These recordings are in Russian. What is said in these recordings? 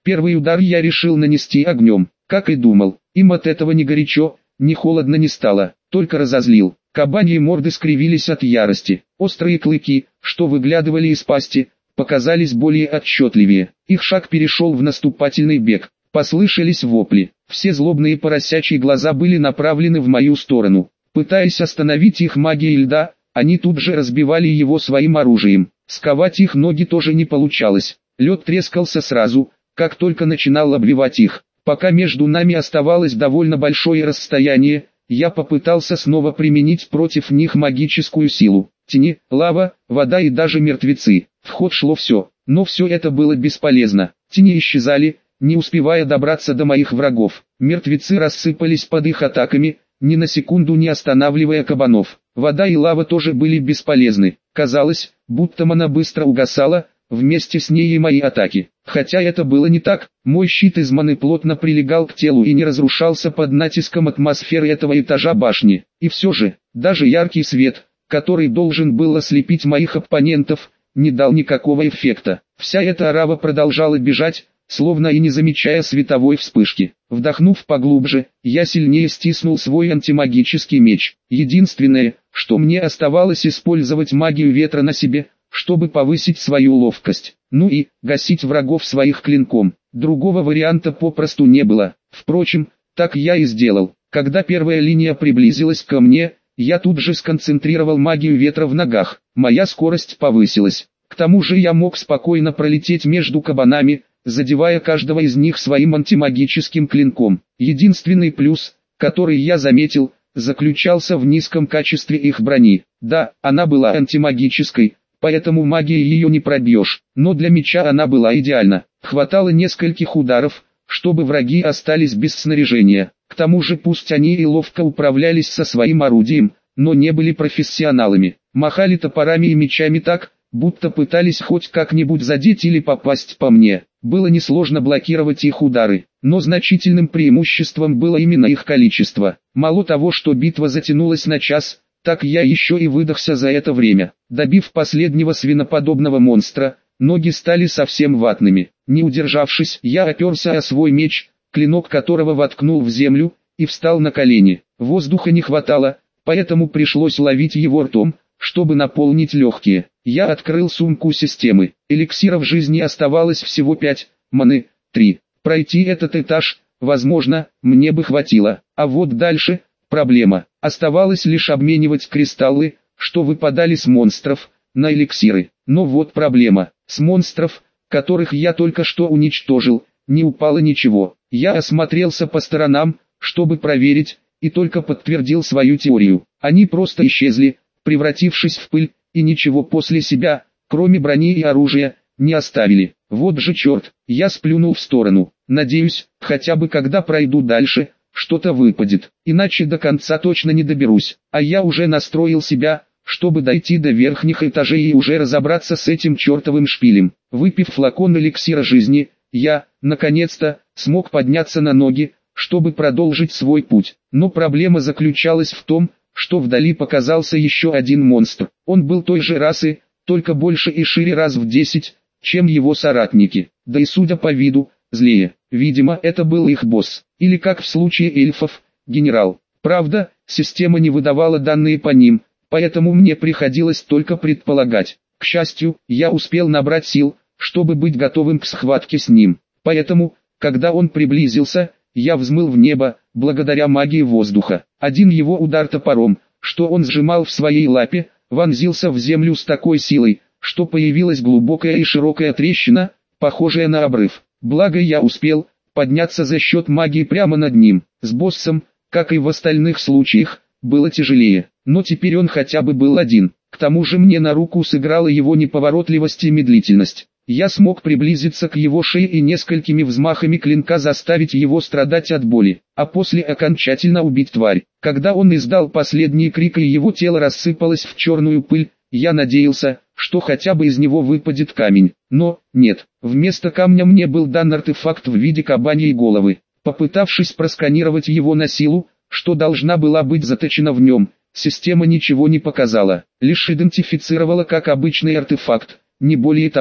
Первый удар я решил нанести огнем, как и думал. Им от этого ни горячо, ни холодно не стало, только разозлил. Кабаньи морды скривились от ярости. Острые клыки, что выглядывали из пасти, показались более отчетливее. Их шаг перешел в наступательный бег. Послышались вопли. Все злобные поросячьи глаза были направлены в мою сторону. Пытаясь остановить их магией льда, они тут же разбивали его своим оружием. Сковать их ноги тоже не получалось. Лед трескался сразу, как только начинал обвивать их. Пока между нами оставалось довольно большое расстояние, я попытался снова применить против них магическую силу. Тени, лава, вода и даже мертвецы. В ход шло все, но все это было бесполезно. Тени исчезали, не успевая добраться до моих врагов. Мертвецы рассыпались под их атаками, ни на секунду не останавливая кабанов. Вода и лава тоже были бесполезны. Казалось, будто мана быстро угасала, вместе с ней и мои атаки. Хотя это было не так, мой щит из маны плотно прилегал к телу и не разрушался под натиском атмосферы этого этажа башни. И все же, даже яркий свет, который должен был ослепить моих оппонентов, не дал никакого эффекта. Вся эта орава продолжала бежать, словно и не замечая световой вспышки. Вдохнув поглубже, я сильнее стиснул свой антимагический меч. Единственное, что мне оставалось, использовать магию ветра на себе, чтобы повысить свою ловкость. Ну и гасить врагов своих клинком. Другого варианта попросту не было. Впрочем, так я и сделал. Когда первая линия приблизилась ко мне, я тут же сконцентрировал магию ветра в ногах. Моя скорость повысилась. К тому же я мог спокойно пролететь между кабанами, задевая каждого из них своим антимагическим клинком. Единственный плюс, который я заметил, заключался в низком качестве их брони. Да, она была антимагической, поэтому магией ее не пробьешь, но для меча она была идеальна. Хватало нескольких ударов, чтобы враги остались без снаряжения. К тому же пусть они и ловко управлялись со своим орудием, но не были профессионалами. Махали топорами и мечами так, будто пытались хоть как-нибудь задеть или попасть по мне. Было несложно блокировать их удары, но значительным преимуществом было именно их количество. Мало того, что битва затянулась на час, так я еще и выдохся за это время. Добив последнего свиноподобного монстра, ноги стали совсем ватными. Не удержавшись, я оперся о свой меч, клинок которого воткнул в землю, и встал на колени. Воздуха не хватало, поэтому пришлось ловить его ртом, чтобы наполнить легкие. Я открыл сумку системы. Эликсиров жизни оставалось всего 5, маны 3. Пройти этот этаж, возможно, мне бы хватило. А вот дальше проблема. Оставалось лишь обменивать кристаллы, что выпадали с монстров, на эликсиры. Но вот проблема. С монстров, которых я только что уничтожил, не упало ничего. Я осмотрелся по сторонам, чтобы проверить, и только подтвердил свою теорию. Они просто исчезли, превратившись в пыль, и ничего после себя, кроме брони и оружия, не оставили. Вот же черт, я сплюнул в сторону. Надеюсь, хотя бы когда пройду дальше, что-то выпадет, иначе до конца точно не доберусь. А я уже настроил себя, чтобы дойти до верхних этажей и уже разобраться с этим чертовым шпилем. Выпив флакон эликсира жизни, я, наконец-то, смог подняться на ноги, чтобы продолжить свой путь. Но проблема заключалась в том, что вдали показался еще один монстр. Он был той же расы, только больше и шире раз в 10, чем его соратники. Да и судя по виду, злее. Видимо, это был их босс. Или как в случае эльфов, генерал. Правда, система не выдавала данные по ним, поэтому мне приходилось только предполагать. К счастью, я успел набрать сил, чтобы быть готовым к схватке с ним. Поэтому, когда он приблизился, я взмыл в небо, благодаря магии воздуха. Один его удар топором, что он сжимал в своей лапе, вонзился в землю с такой силой, что появилась глубокая и широкая трещина, похожая на обрыв. Благо я успел подняться за счет магии прямо над ним. С боссом, как и в остальных случаях, было тяжелее, но теперь он хотя бы был один. К тому же мне на руку сыграла его неповоротливость и медлительность. Я смог приблизиться к его шее и несколькими взмахами клинка заставить его страдать от боли, а после окончательно убить тварь. Когда он издал последний крик и его тело рассыпалось в черную пыль, я надеялся, что хотя бы из него выпадет камень. Но, нет, вместо камня мне был дан артефакт в виде кабаньей головы. Попытавшись просканировать его на силу, что должна была быть заточена в нем, система ничего не показала, лишь идентифицировала как обычный артефакт, не более того.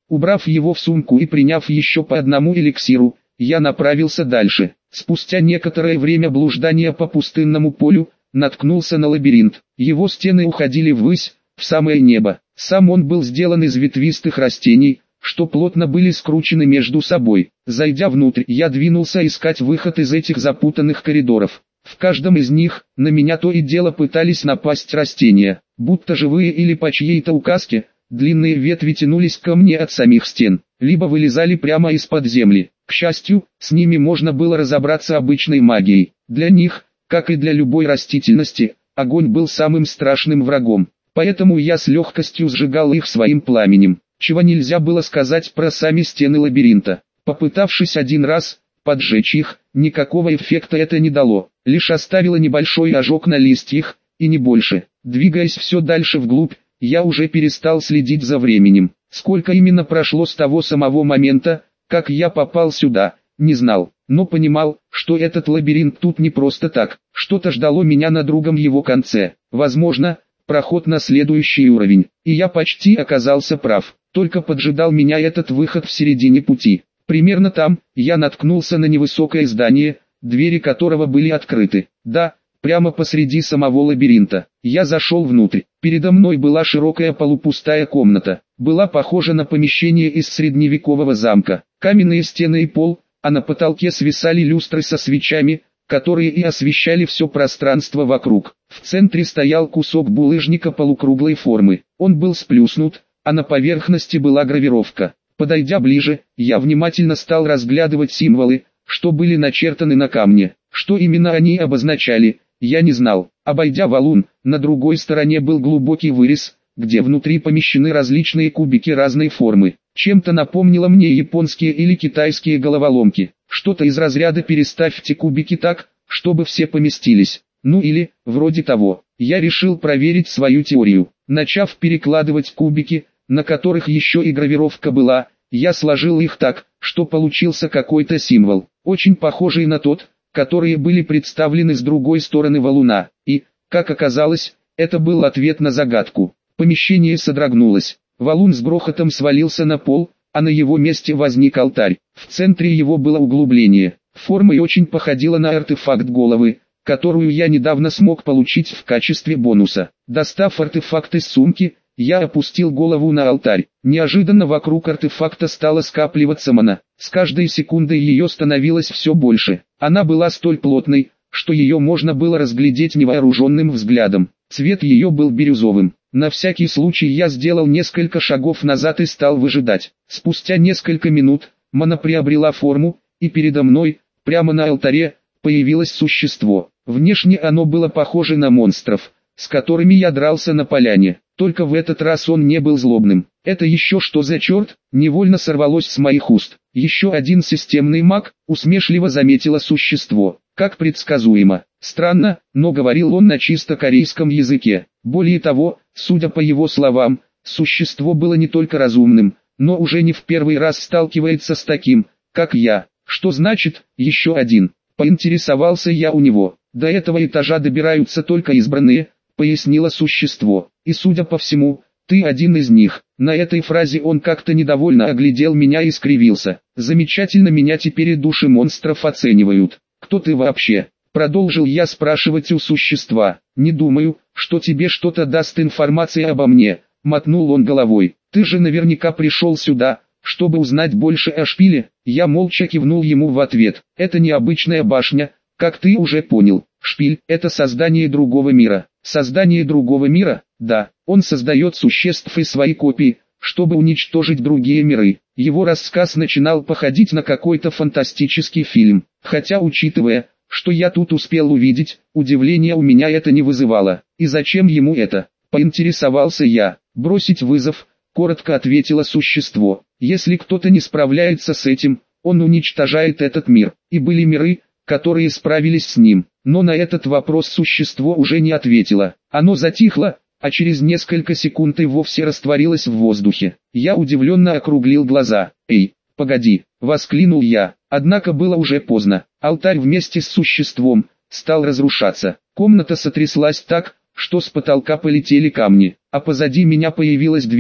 Убрав его в сумку и приняв еще по одному эликсиру, я направился дальше. Спустя некоторое время блуждания по пустынному полю, наткнулся на лабиринт. Его стены уходили ввысь, в самое небо. Сам он был сделан из ветвистых растений, что плотно были скручены между собой. Зайдя внутрь, я двинулся искать выход из этих запутанных коридоров. В каждом из них, на меня то и дело пытались напасть растения, будто живые или по чьей-то указке, длинные ветви тянулись ко мне от самих стен, либо вылезали прямо из-под земли. К счастью, с ними можно было разобраться обычной магией. Для них, как и для любой растительности, огонь был самым страшным врагом, поэтому я с легкостью сжигал их своим пламенем, чего нельзя было сказать про сами стены лабиринта. Попытавшись один раз поджечь их, никакого эффекта это не дало, лишь оставило небольшой ожог на листьях, и не больше. Двигаясь все дальше вглубь, я уже перестал следить за временем. Сколько именно прошло с того самого момента, как я попал сюда, не знал, но понимал, что этот лабиринт тут не просто так, что-то ждало меня на другом его конце. Возможно, проход на следующий уровень, и я почти оказался прав, только поджидал меня этот выход в середине пути. Примерно там, я наткнулся на невысокое здание, двери которого были открыты. Да, прямо посреди самого лабиринта. Я зашел внутрь. Передо мной была широкая полупустая комната. Была похожа на помещение из средневекового замка. Каменные стены и пол, а на потолке свисали люстры со свечами, которые и освещали все пространство вокруг. В центре стоял кусок булыжника полукруглой формы. Он был сплюснут, а на поверхности была гравировка. Подойдя ближе, я внимательно стал разглядывать символы, что были начертаны на камне. Что именно они обозначали, я не знал. Обойдя валун, на другой стороне был глубокий вырез, где внутри помещены различные кубики разной формы. Чем-то напомнило мне японские или китайские головоломки. Что-то из разряда «переставьте кубики так, чтобы все поместились». Ну или, вроде того. Я решил проверить свою теорию. Начав перекладывать кубики, на которых еще и гравировка была, я сложил их так, что получился какой-то символ, очень похожий на тот, которые были представлены с другой стороны валуна, и, как оказалось, это был ответ на загадку. Помещение содрогнулось, валун с грохотом свалился на пол, а на его месте возник алтарь. В центре его было углубление, формой очень походило на артефакт головы, которую я недавно смог получить в качестве бонуса. Достав артефакт из сумки, я опустил голову на алтарь. Неожиданно вокруг артефакта стала скапливаться мана. С каждой секундой ее становилось все больше. Она была столь плотной, что ее можно было разглядеть невооруженным взглядом. Цвет ее был бирюзовым. На всякий случай я сделал несколько шагов назад и стал выжидать. Спустя несколько минут, мана приобрела форму, и передо мной, прямо на алтаре, появилось существо. Внешне оно было похоже на монстров, с которыми я дрался на поляне. Только в этот раз он не был злобным. «Это еще что за черт?» невольно сорвалось с моих уст. «Еще один системный маг», усмешливо заметило существо. Как предсказуемо. Странно, но говорил он на чисто корейском языке. Более того, судя по его словам, существо было не только разумным, но уже не в первый раз сталкивается с таким, как я. Что значит «еще один»? Поинтересовался я у него. До этого этажа добираются только избранные, пояснило существо. И судя по всему, ты один из них. На этой фразе он как-то недовольно оглядел меня и скривился. Замечательно, меня теперь и души монстров оценивают. Кто ты вообще? Продолжил я спрашивать у существа. Не думаю, что тебе что-то даст информация обо мне. Мотнул он головой. Ты же наверняка пришел сюда, чтобы узнать больше о шпиле. Я молча кивнул ему в ответ. Это необычная башня, как ты уже понял. Шпиль – это создание другого мира. Создание другого мира? Да, он создает существ и свои копии, чтобы уничтожить другие миры. Его рассказ начинал походить на какой-то фантастический фильм. Хотя, учитывая, что я тут успел увидеть, удивления у меня это не вызывало. И зачем ему это? Поинтересовался я. Бросить вызов, коротко ответило существо. Если кто-то не справляется с этим, он уничтожает этот мир. И были миры, которые справились с ним. Но на этот вопрос существо уже не ответило. Оно затихло, а через несколько секунд и вовсе растворилось в воздухе. Я удивленно округлил глаза. «Эй, погоди!» — воскликнул я. Однако было уже поздно. Алтарь вместе с существом стал разрушаться. Комната сотряслась так, что с потолка полетели камни, а позади меня появилась дверь,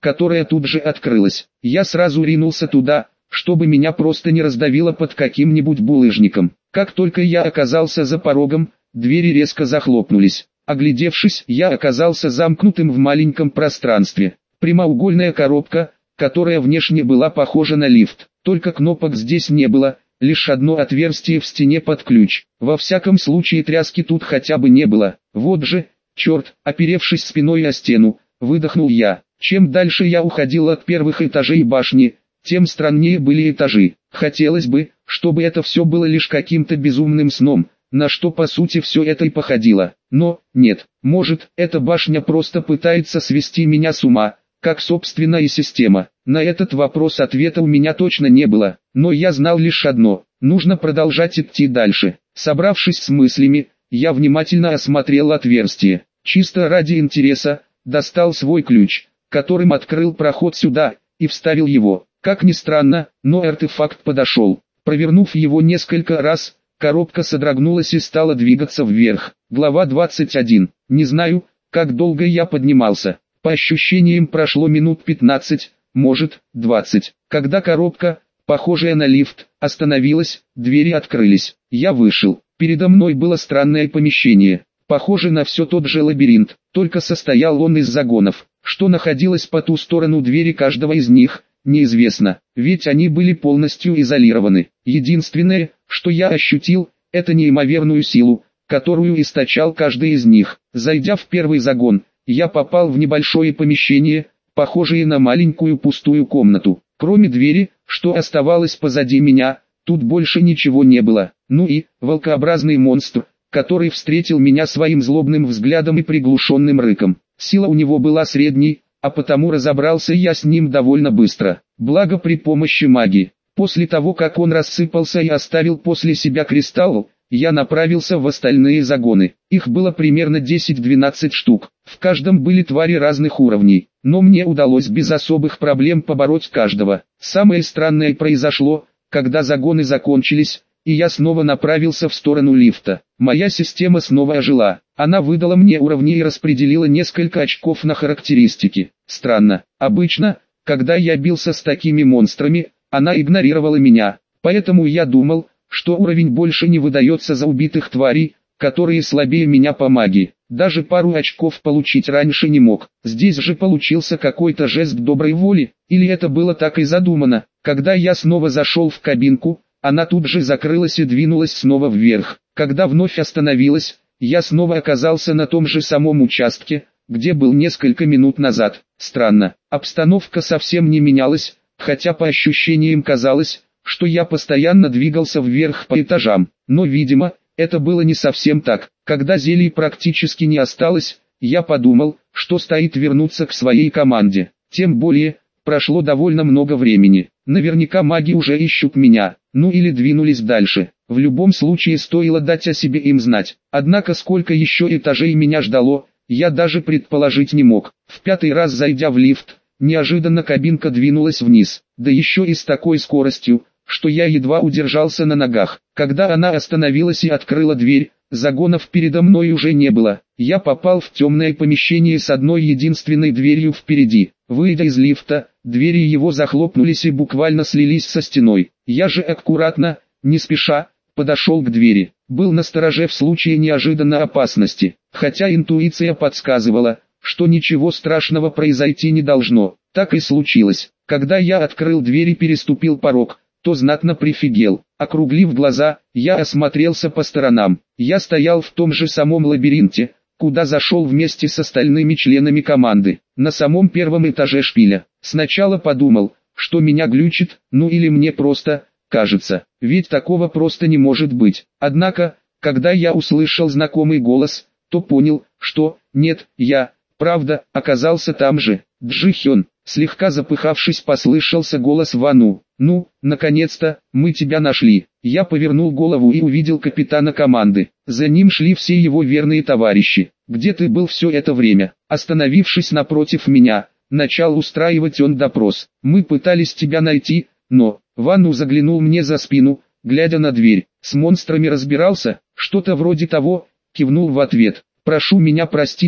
которая тут же открылась. Я сразу ринулся туда, чтобы меня просто не раздавило под каким-нибудь булыжником. Как только я оказался за порогом, двери резко захлопнулись. Оглядевшись, я оказался замкнутым в маленьком пространстве. Прямоугольная коробка, которая внешне была похожа на лифт, только кнопок здесь не было, лишь одно отверстие в стене под ключ. Во всяком случае тряски тут хотя бы не было. Вот же, черт, оперевшись спиной о стену, выдохнул я. Чем дальше я уходил от первых этажей башни, тем страннее были этажи. Хотелось бы, чтобы это все было лишь каким-то безумным сном, на что по сути все это и походило. Но, нет, может, эта башня просто пытается свести меня с ума, как собственно и система. На этот вопрос ответа у меня точно не было, но я знал лишь одно: нужно продолжать идти дальше. Собравшись с мыслями, я внимательно осмотрел отверстие. Чисто ради интереса, достал свой ключ, которым открыл проход сюда, и вставил его. Как ни странно, но артефакт подошел. Провернув его несколько раз, коробка содрогнулась и стала двигаться вверх. Глава 21. Не знаю, как долго я поднимался. По ощущениям прошло минут 15, может, 20. Когда коробка, похожая на лифт, остановилась, двери открылись. Я вышел. Передо мной было странное помещение, похоже на все тот же лабиринт, только состоял он из загонов. Что находилось по ту сторону двери каждого из них, неизвестно, ведь они были полностью изолированы. Единственное, что я ощутил, это неимоверную силу, которую источал каждый из них. Зайдя в первый загон, я попал в небольшое помещение, похожее на маленькую пустую комнату. Кроме двери, что оставалось позади меня, тут больше ничего не было. Ну и волкообразный монстр, который встретил меня своим злобным взглядом и приглушенным рыком. Сила у него была средней, а потому разобрался я с ним довольно быстро. Благо при помощи магии. После того, как он рассыпался и оставил после себя кристалл, я направился в остальные загоны. Их было примерно 10-12 штук. В каждом были твари разных уровней, но мне удалось без особых проблем побороть каждого. Самое странное произошло, когда загоны закончились, и я снова направился в сторону лифта. Моя система снова ожила. Она выдала мне уровни и распределила несколько очков на характеристики. Странно. Обычно, когда я бился с такими монстрами, она игнорировала меня. Поэтому я думал, что уровень больше не выдается за убитых тварей, которые слабее меня по магии. Даже пару очков получить раньше не мог. Здесь же получился какой-то жест доброй воли, или это было так и задумано. Когда я снова зашел в кабинку, она тут же закрылась и двинулась снова вверх. Когда вновь остановилась, я снова оказался на том же самом участке, где был несколько минут назад. Странно, обстановка совсем не менялась, хотя по ощущениям казалось, что я постоянно двигался вверх по этажам. Но видимо, это было не совсем так. Когда зелий практически не осталось, я подумал, что стоит вернуться к своей команде. Тем более, прошло довольно много времени. Наверняка маги уже ищут меня, ну или двинулись дальше. В любом случае стоило дать о себе им знать. Однако сколько еще этажей меня ждало, я даже предположить не мог. В пятый раз зайдя в лифт, неожиданно кабинка двинулась вниз, да еще и с такой скоростью, что я едва удержался на ногах. Когда она остановилась и открыла дверь, загонов передо мной уже не было. Я попал в темное помещение с одной единственной дверью впереди. Выйдя из лифта, двери его захлопнулись и буквально слились со стеной. Я же аккуратно, не спеша, подошел к двери. Был настороже в случае неожиданной опасности, хотя интуиция подсказывала, что ничего страшного произойти не должно. Так и случилось. Когда я открыл дверь и переступил порог, то знатно прифигел. Округлив глаза, я осмотрелся по сторонам. Я стоял в том же самом лабиринте, куда зашел вместе с остальными членами команды, на самом первом этаже шпиля. Сначала подумал, что меня глючит, ну или мне просто кажется, ведь такого просто не может быть. Однако, когда я услышал знакомый голос, то понял, что, нет, я, правда, оказался там же. Джихён, слегка запыхавшись, послышался голос Вану. «Ну, наконец-то, мы тебя нашли». Я повернул голову и увидел капитана команды. За ним шли все его верные товарищи. «Где ты был все это время?» Остановившись напротив меня, начал устраивать он допрос. «Мы пытались тебя найти, но...» Вану заглянул мне за спину, глядя на дверь. «С монстрами разбирался?» «Что-то вроде того», кивнул в ответ. «Прошу меня простить»,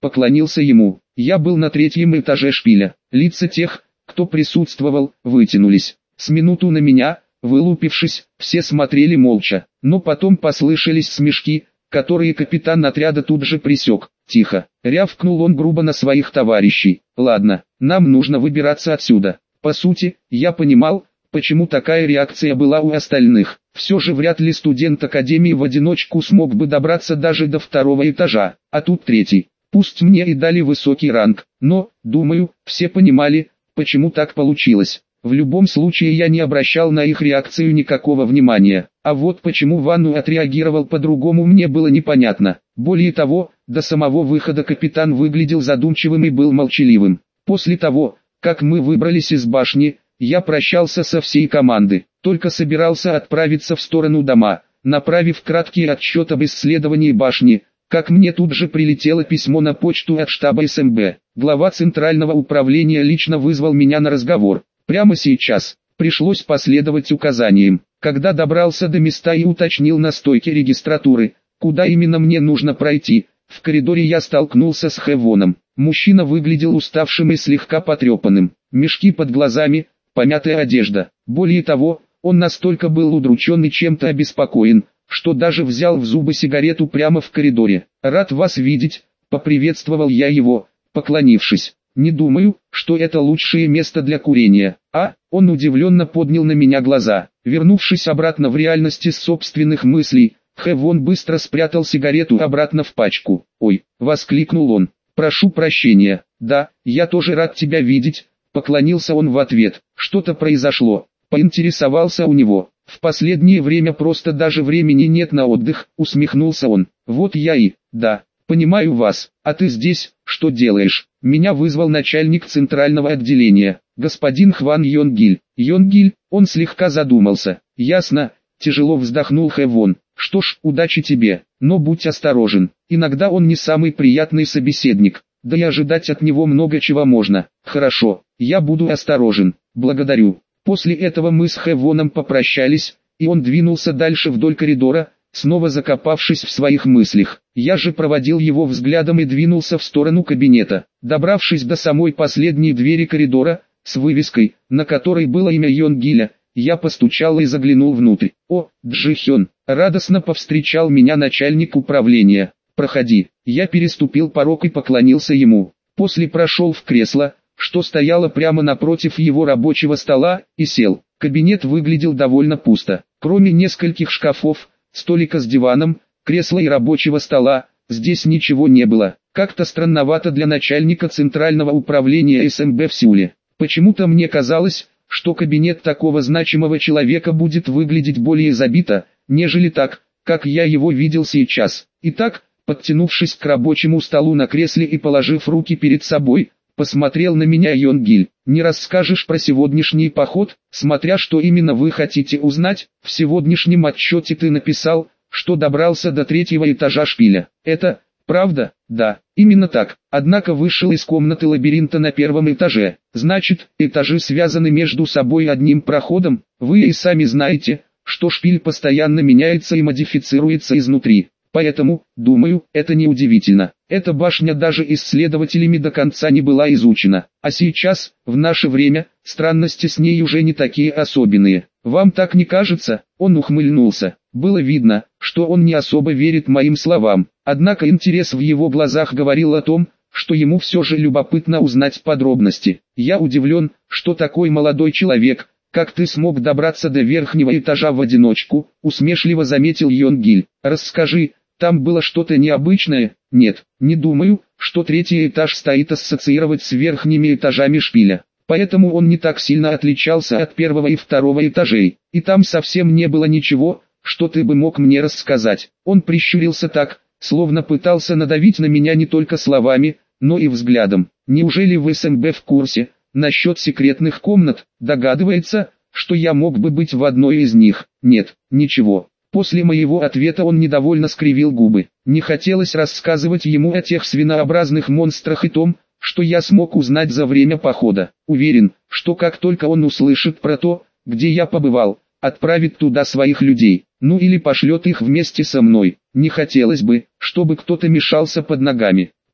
поклонился ему. Я был на третьем этаже шпиля. Лица тех, кто присутствовал, вытянулись. С минуту на меня, вылупившись, все смотрели молча. Но потом послышались смешки, которые капитан отряда тут же пресек. «Тихо!» — рявкнул он грубо на своих товарищей. «Ладно, нам нужно выбираться отсюда». По сути, я понимал, почему такая реакция была у остальных. Все же вряд ли студент академии в одиночку смог бы добраться даже до второго этажа, а тут третий. Пусть мне и дали высокий ранг, но, думаю, все понимали, почему так получилось. В любом случае я не обращал на их реакцию никакого внимания. А вот почему Ванну отреагировал по-другому, мне было непонятно. Более того, до самого выхода капитан выглядел задумчивым и был молчаливым. После того, как мы выбрались из башни, я прощался со всей командой, только собирался отправиться в сторону дома, направив краткий отчет об исследовании башни, как мне тут же прилетело письмо на почту от штаба СМБ. Глава Центрального управления лично вызвал меня на разговор. Прямо сейчас. Пришлось последовать указаниям. Когда добрался до места и уточнил на стойке регистратуры, куда именно мне нужно пройти, в коридоре я столкнулся с Хэвоном. Мужчина выглядел уставшим и слегка потрепанным. Мешки под глазами, помятая одежда. Более того, он настолько был удручен и чем-то обеспокоен, что даже взял в зубы сигарету прямо в коридоре. «Рад вас видеть», — поприветствовал я его, поклонившись. «Не думаю, что это лучшее место для курения». Он удивленно поднял на меня глаза. Вернувшись обратно в реальность из собственных мыслей, Хэвон быстро спрятал сигарету обратно в пачку. «Ой», — воскликнул он, — «прошу прощения». «Да, я тоже рад тебя видеть», — поклонился он в ответ. «Что-то произошло?» — поинтересовался у него. «В последнее время просто даже времени нет на отдых», — усмехнулся он. «Вот я и, да, понимаю вас. А ты здесь, что делаешь?» Меня вызвал начальник центрального отделения, господин Хван Йонгиль. Йонгиль, он слегка задумался. «Ясно», — тяжело вздохнул Хэвон. «Что ж, удачи тебе, но будь осторожен. Иногда он не самый приятный собеседник, да и ожидать от него много чего можно». «Хорошо, я буду осторожен, благодарю». После этого мы с Хэвоном попрощались, и он двинулся дальше вдоль коридора, снова закопавшись в своих мыслях. Я же проводил его взглядом и двинулся в сторону кабинета. Добравшись до самой последней двери коридора, с вывеской, на которой было имя Йонгиля, я постучал и заглянул внутрь. «О, Джихён!» — радостно повстречал меня начальник управления. «Проходи». Я переступил порог и поклонился ему. После прошел в кресло, что стояло прямо напротив его рабочего стола, и сел. Кабинет выглядел довольно пусто. Кроме нескольких шкафов, столика с диваном, кресла и рабочего стола, здесь ничего не было. Как-то странновато для начальника Центрального управления СМБ в Сеуле. Почему-то мне казалось, что кабинет такого значимого человека будет выглядеть более забито, нежели так, как я его видел сейчас. Итак, подтянувшись к рабочему столу на кресле и положив руки перед собой, посмотрел на меня Йонгиль. «Не расскажешь про сегодняшний поход, смотря что именно вы хотите узнать? В сегодняшнем отчете ты написал, что добрался до третьего этажа шпиля. Это правда?» «Да, именно так. Однако вышел из комнаты лабиринта на первом этаже. Значит, этажи связаны между собой одним проходом. Вы и сами знаете, что шпиль постоянно меняется и модифицируется изнутри. Поэтому, думаю, это не удивительно. Эта башня даже исследователями до конца не была изучена. А сейчас, в наше время, странности с ней уже не такие особенные. Вам так не кажется?» Он ухмыльнулся. Было видно, что он не особо верит моим словам. Однако интерес в его глазах говорил о том, что ему все же любопытно узнать подробности. «Я удивлен, что такой молодой человек, как ты, смог добраться до верхнего этажа в одиночку», усмешливо заметил Йонгиль. «Расскажи, там было что-то необычное?» «Нет, не думаю, что третий этаж стоит ассоциировать с верхними этажами шпиля. Поэтому он не так сильно отличался от первого и второго этажей. И там совсем не было ничего, что ты бы мог мне рассказать». Он прищурился так, словно пытался надавить на меня не только словами, но и взглядом. «Неужели в СМБ в курсе насчет секретных комнат? Догадывается, что я мог бы быть в одной из них?» «Нет, ничего». После моего ответа он недовольно скривил губы. Не хотелось рассказывать ему о тех свинообразных монстрах и том, что я смог узнать за время похода. Уверен, что как только он услышит про то, где я побывал, отправит туда своих людей, ну или пошлет их вместе со мной. Не хотелось бы, чтобы кто-то мешался под ногами.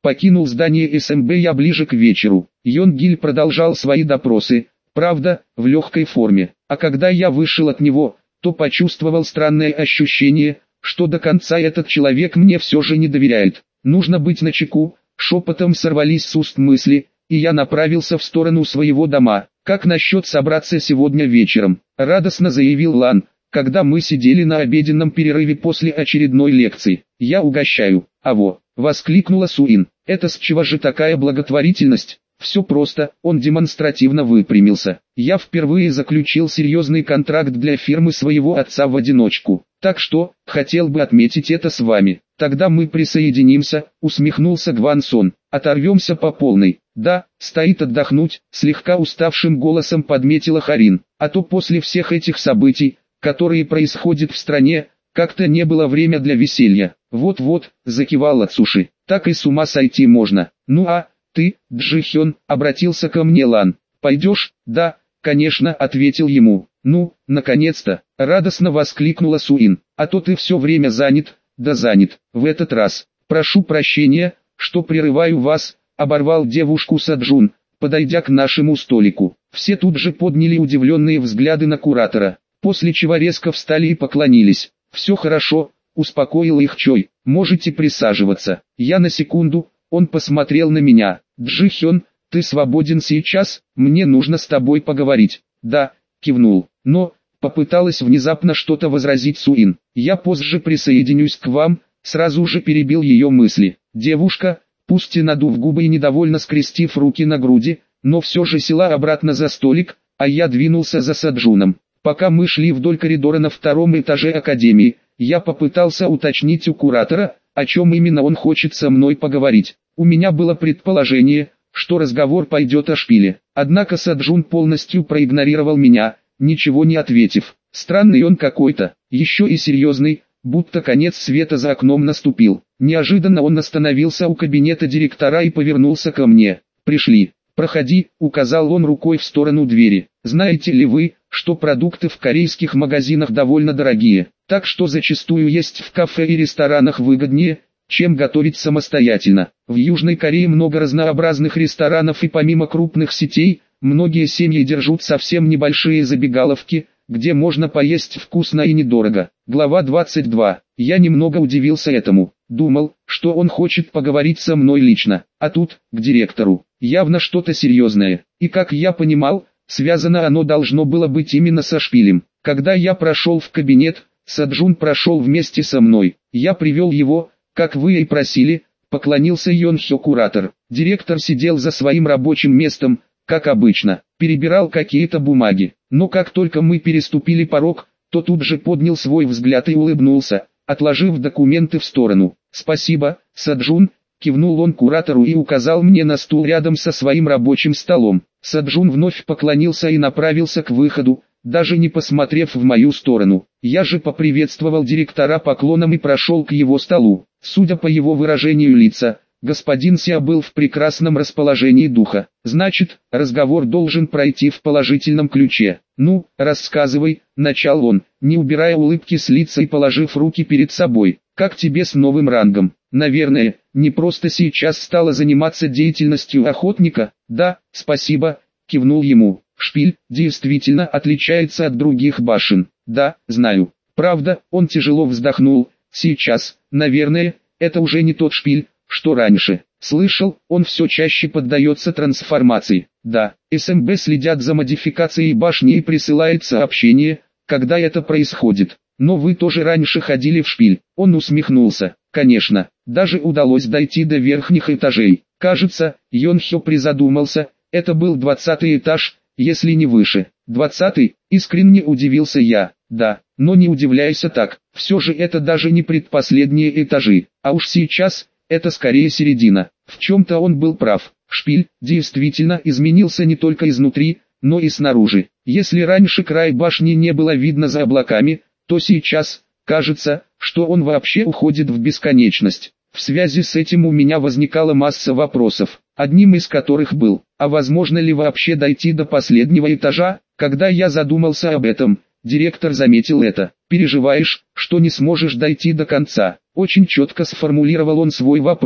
Покинул здание СМБ я ближе к вечеру. Йонгиль продолжал свои допросы, правда, в легкой форме. А когда я вышел от него, то почувствовал странное ощущение, что до конца этот человек мне все же не доверяет. Нужно быть начеку, шепотом сорвались с уст мысли, и я направился в сторону своего дома. «Как насчет собраться сегодня вечером?» – радостно заявил Лан, когда мы сидели на обеденном перерыве после очередной лекции. «Я угощаю». «Аво!» – воскликнула Суин. «Это с чего же такая благотворительность?» «Все просто», он демонстративно выпрямился. «Я впервые заключил серьезный контракт для фирмы своего отца в одиночку. Так что, хотел бы отметить это с вами. Тогда мы присоединимся», усмехнулся Гван Сон. «Оторвемся по полной». «Да, стоит отдохнуть», слегка уставшим голосом подметила Харин. «А то после всех этих событий, которые происходят в стране, как-то не было время для веселья». «Вот-вот», закивала Цуши. «Так и с ума сойти можно». «Ну а ты, Джихён», обратился ко мне Лан. «Пойдешь?» «Да, конечно», ответил ему. «Ну, наконец-то», радостно воскликнула Суин. «А то ты все время занят». «Да занят, в этот раз. Прошу прощения, что прерываю вас», оборвал девушку Саджун, подойдя к нашему столику. Все тут же подняли удивленные взгляды на куратора, после чего резко встали и поклонились. «Все хорошо», успокоил их Чой, «можете присаживаться». Я на секунду, он посмотрел на меня. «Джихён, ты свободен сейчас? Мне нужно с тобой поговорить». «Да», кивнул, но попыталась внезапно что-то возразить Суин. «Я позже присоединюсь к вам», сразу же перебил ее мысли. Девушка, пусть и надув губы и недовольно скрестив руки на груди, но все же села обратно за столик, а я двинулся за Саджуном. Пока мы шли вдоль коридора на втором этаже академии, я попытался уточнить у куратора, о чем именно он хочет со мной поговорить. У меня было предположение, что разговор пойдет о шпиле, однако Саджун полностью проигнорировал меня, ничего не ответив. Странный он какой-то, еще и серьезный, будто конец света за окном наступил. Неожиданно он остановился у кабинета директора и повернулся ко мне. «Пришли. Проходи», указал он рукой в сторону двери. «Знаете ли вы, что продукты в корейских магазинах довольно дорогие, так что зачастую есть в кафе и ресторанах выгоднее, чем готовить самостоятельно. В Южной Корее много разнообразных ресторанов и помимо крупных сетей, многие семьи держат совсем небольшие забегаловки, где можно поесть вкусно и недорого». Глава 22. Я немного удивился этому. Думал, что он хочет поговорить со мной лично, а тут, к директору. Явно что-то серьезное. И как я понимал, связано оно должно было быть именно со шпилем. Когда я прошел в кабинет, Саджун прошел вместе со мной. Я привел его, как вы и просили, поклонился Йонхё куратор. Директор сидел за своим рабочим местом, как обычно, перебирал какие-то бумаги. Но как только мы переступили порог, то тут же поднял свой взгляд и улыбнулся, отложив документы в сторону. «Спасибо, Саджун», кивнул он куратору и указал мне на стул рядом со своим рабочим столом. Саджун вновь поклонился и направился к выходу, даже не посмотрев в мою сторону. Я же поприветствовал директора поклоном и прошел к его столу. Судя по его выражению лица, господин Ся был в прекрасном расположении духа. Значит, разговор должен пройти в положительном ключе. «Ну, рассказывай», — начал он, не убирая улыбки с лица и положив руки перед собой. «Как тебе с новым рангом? Наверное, не просто сейчас стала заниматься деятельностью охотника?» «Да, спасибо», — кивнул ему. «Шпиль действительно отличается от других башен». «Да, знаю». Правда, он тяжело вздохнул. «Сейчас, наверное, это уже не тот шпиль, что раньше. Слышал, он все чаще поддается трансформации». «Да, СМБ следят за модификацией башни и присылает сообщение, когда это происходит. Но вы тоже раньше ходили в шпиль». Он усмехнулся. «Конечно, даже удалось дойти до верхних этажей. Кажется, Йонхё призадумался, это был 20-й этаж, если не выше». «20-й?» — искренне удивился я. «Да, но не удивляйся так, все же это даже не предпоследние этажи, а уж сейчас, это скорее середина». В чем-то он был прав. Шпиль действительно изменился не только изнутри, но и снаружи. Если раньше край башни не было видно за облаками, то сейчас, кажется, что он вообще уходит в бесконечность. В связи с этим у меня возникала масса вопросов, одним из которых был, а возможно ли вообще дойти до последнего этажа? Когда я задумался об этом, директор заметил это. «Переживаешь, что не сможешь дойти до конца?» Очень четко сформулировал он свой вопрос.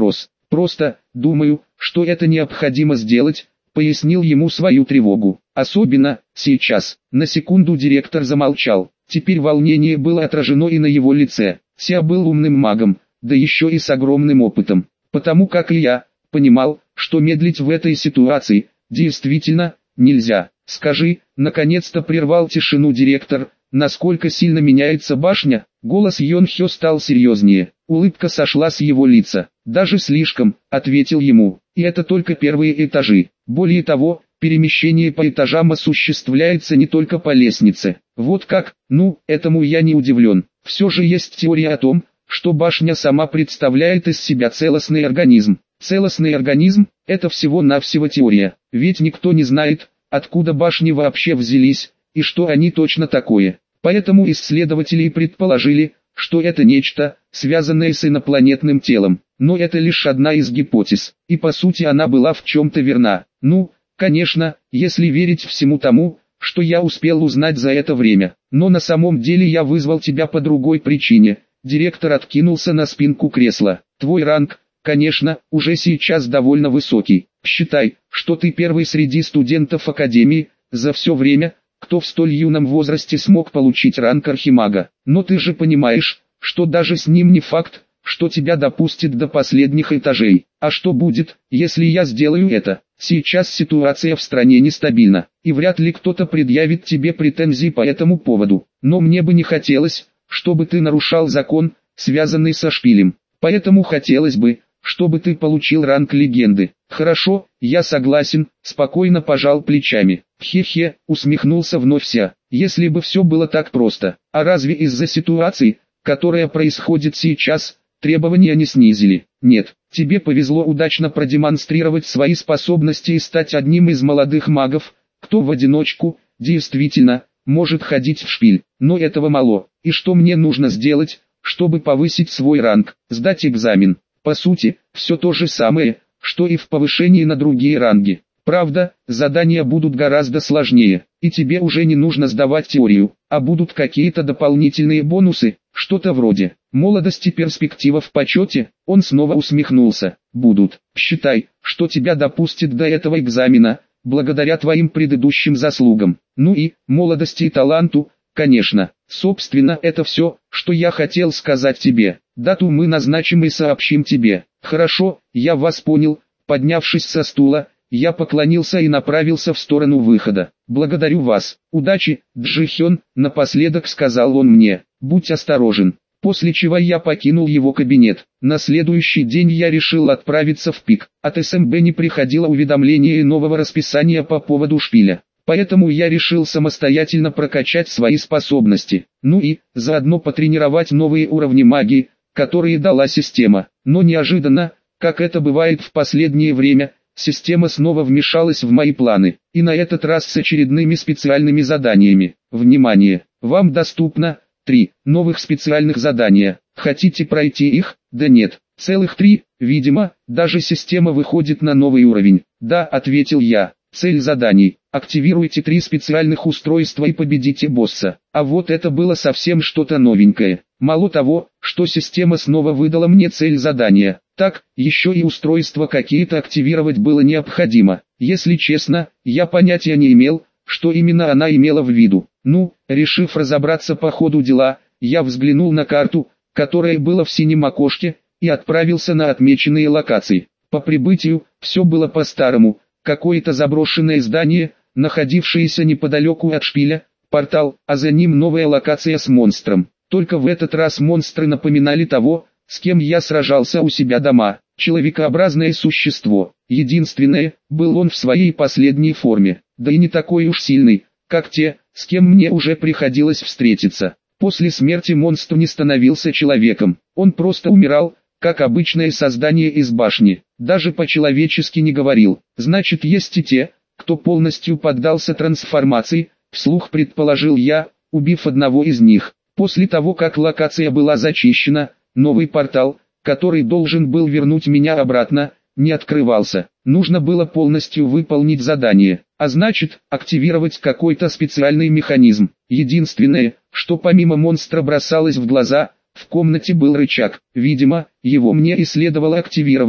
Просто, думаю, что это необходимо сделать, пояснил ему свою тревогу. Особенно, сейчас. На секунду директор замолчал. Теперь волнение было отражено и на его лице. Ся был умным магом, да еще и с огромным опытом. Потому как и я, понимал, что медлить в этой ситуации, действительно, нельзя. Скажи, наконец-то прервал тишину директор, насколько сильно меняется башня? Голос Йон-Хё стал серьезнее, улыбка сошла с его лица. Даже слишком, ответил ему, и это только первые этажи. Более того, перемещение по этажам осуществляется не только по лестнице. Вот как, ну, этому я не удивлен. Все же есть теория о том, что башня сама представляет из себя целостный организм. Целостный организм – это всего-навсего теория, ведь никто не знает, откуда башни вообще взялись, и что они точно такое. Поэтому исследователи предположили, что это нечто, связанное с инопланетным телом. Но это лишь одна из гипотез, и по сути она была в чем-то верна. Ну, конечно, если верить всему тому, что я успел узнать за это время. Но на самом деле я вызвал тебя по другой причине. Директор откинулся на спинку кресла. Твой ранг, конечно, уже сейчас довольно высокий. Считай, что ты первый среди студентов Академии, за все время, кто в столь юном возрасте смог получить ранг архимага. Но ты же понимаешь, что даже с ним не факт, что тебя допустят до последних этажей. А что будет, если я сделаю это? Сейчас ситуация в стране нестабильна, и вряд ли кто-то предъявит тебе претензии по этому поводу. Но мне бы не хотелось, чтобы ты нарушал закон, связанный со шпилем. Поэтому хотелось бы, чтобы ты получил ранг легенды. Хорошо, я согласен, спокойно пожал плечами. Хе-хе, усмехнулся вновь Ся. Если бы все было так просто. А разве из-за ситуации, которая происходит сейчас, требования не снизили? Нет, тебе повезло удачно продемонстрировать свои способности и стать одним из молодых магов, кто в одиночку, действительно, может ходить в шпиль. Но этого мало. И что мне нужно сделать, чтобы повысить свой ранг? Сдать экзамен. По сути, все то же самое, что и в повышении на другие ранги. Правда, задания будут гораздо сложнее, и тебе уже не нужно сдавать теорию, а будут какие-то дополнительные бонусы, что-то вроде молодости, перспектива в почете. Он снова усмехнулся. Будут. Считай, что тебя допустят до этого экзамена, благодаря твоим предыдущим заслугам. Ну и молодости и таланту, конечно. Собственно, это все, что я хотел сказать тебе. Дату мы назначим и сообщим тебе. Хорошо, я вас понял. Поднявшись со стула, я поклонился и направился в сторону выхода. Благодарю вас. Удачи, Джихён, напоследок сказал он мне. Будь осторожен. После чего я покинул его кабинет. На следующий день я решил отправиться в ПИК. От СМБ не приходило уведомление нового расписания по поводу шпиля. Поэтому я решил самостоятельно прокачать свои способности. Ну и, заодно потренировать новые уровни магии, которые дала система. Но неожиданно, как это бывает в последнее время, система снова вмешалась в мои планы. И на этот раз с очередными специальными заданиями. Внимание! Вам доступно 3 новых специальных задания. Хотите пройти их? Да нет. Целых 3, видимо, даже система выходит на новый уровень. Да, ответил я. Цель заданий. Активируйте 3 специальных устройства и победите босса. А вот это было совсем что-то новенькое. Мало того, что система снова выдала мне цель задания, так, еще и устройства какие-то активировать было необходимо. Если честно, я понятия не имел, что именно она имела в виду. Ну, решив разобраться по ходу дела, я взглянул на карту, которая была в синем окошке, и отправился на отмеченные локации. По прибытию, все было по-старому. Какое-то заброшенное здание, находившееся неподалеку от шпиля, портал, а за ним новая локация с монстром. Только в этот раз монстры напоминали того, с кем я сражался у себя дома. Человекообразное существо. Единственное, был он в своей последней форме, да и не такой уж сильный, как те, с кем мне уже приходилось встретиться. После смерти монстр не становился человеком, он просто умирал, как обычное создание из башни, даже по-человечески не говорил. Значит, есть и те, кто полностью поддался трансформации, вслух предположил я, убив одного из них. После того, как локация была зачищена, новый портал, который должен был вернуть меня обратно, не открывался. Нужно было полностью выполнить задание, а значит, активировать какой-то специальный механизм. Единственное, что помимо монстра бросалось в глаза, в комнате был рычаг. Видимо, его мне и следовало активировать,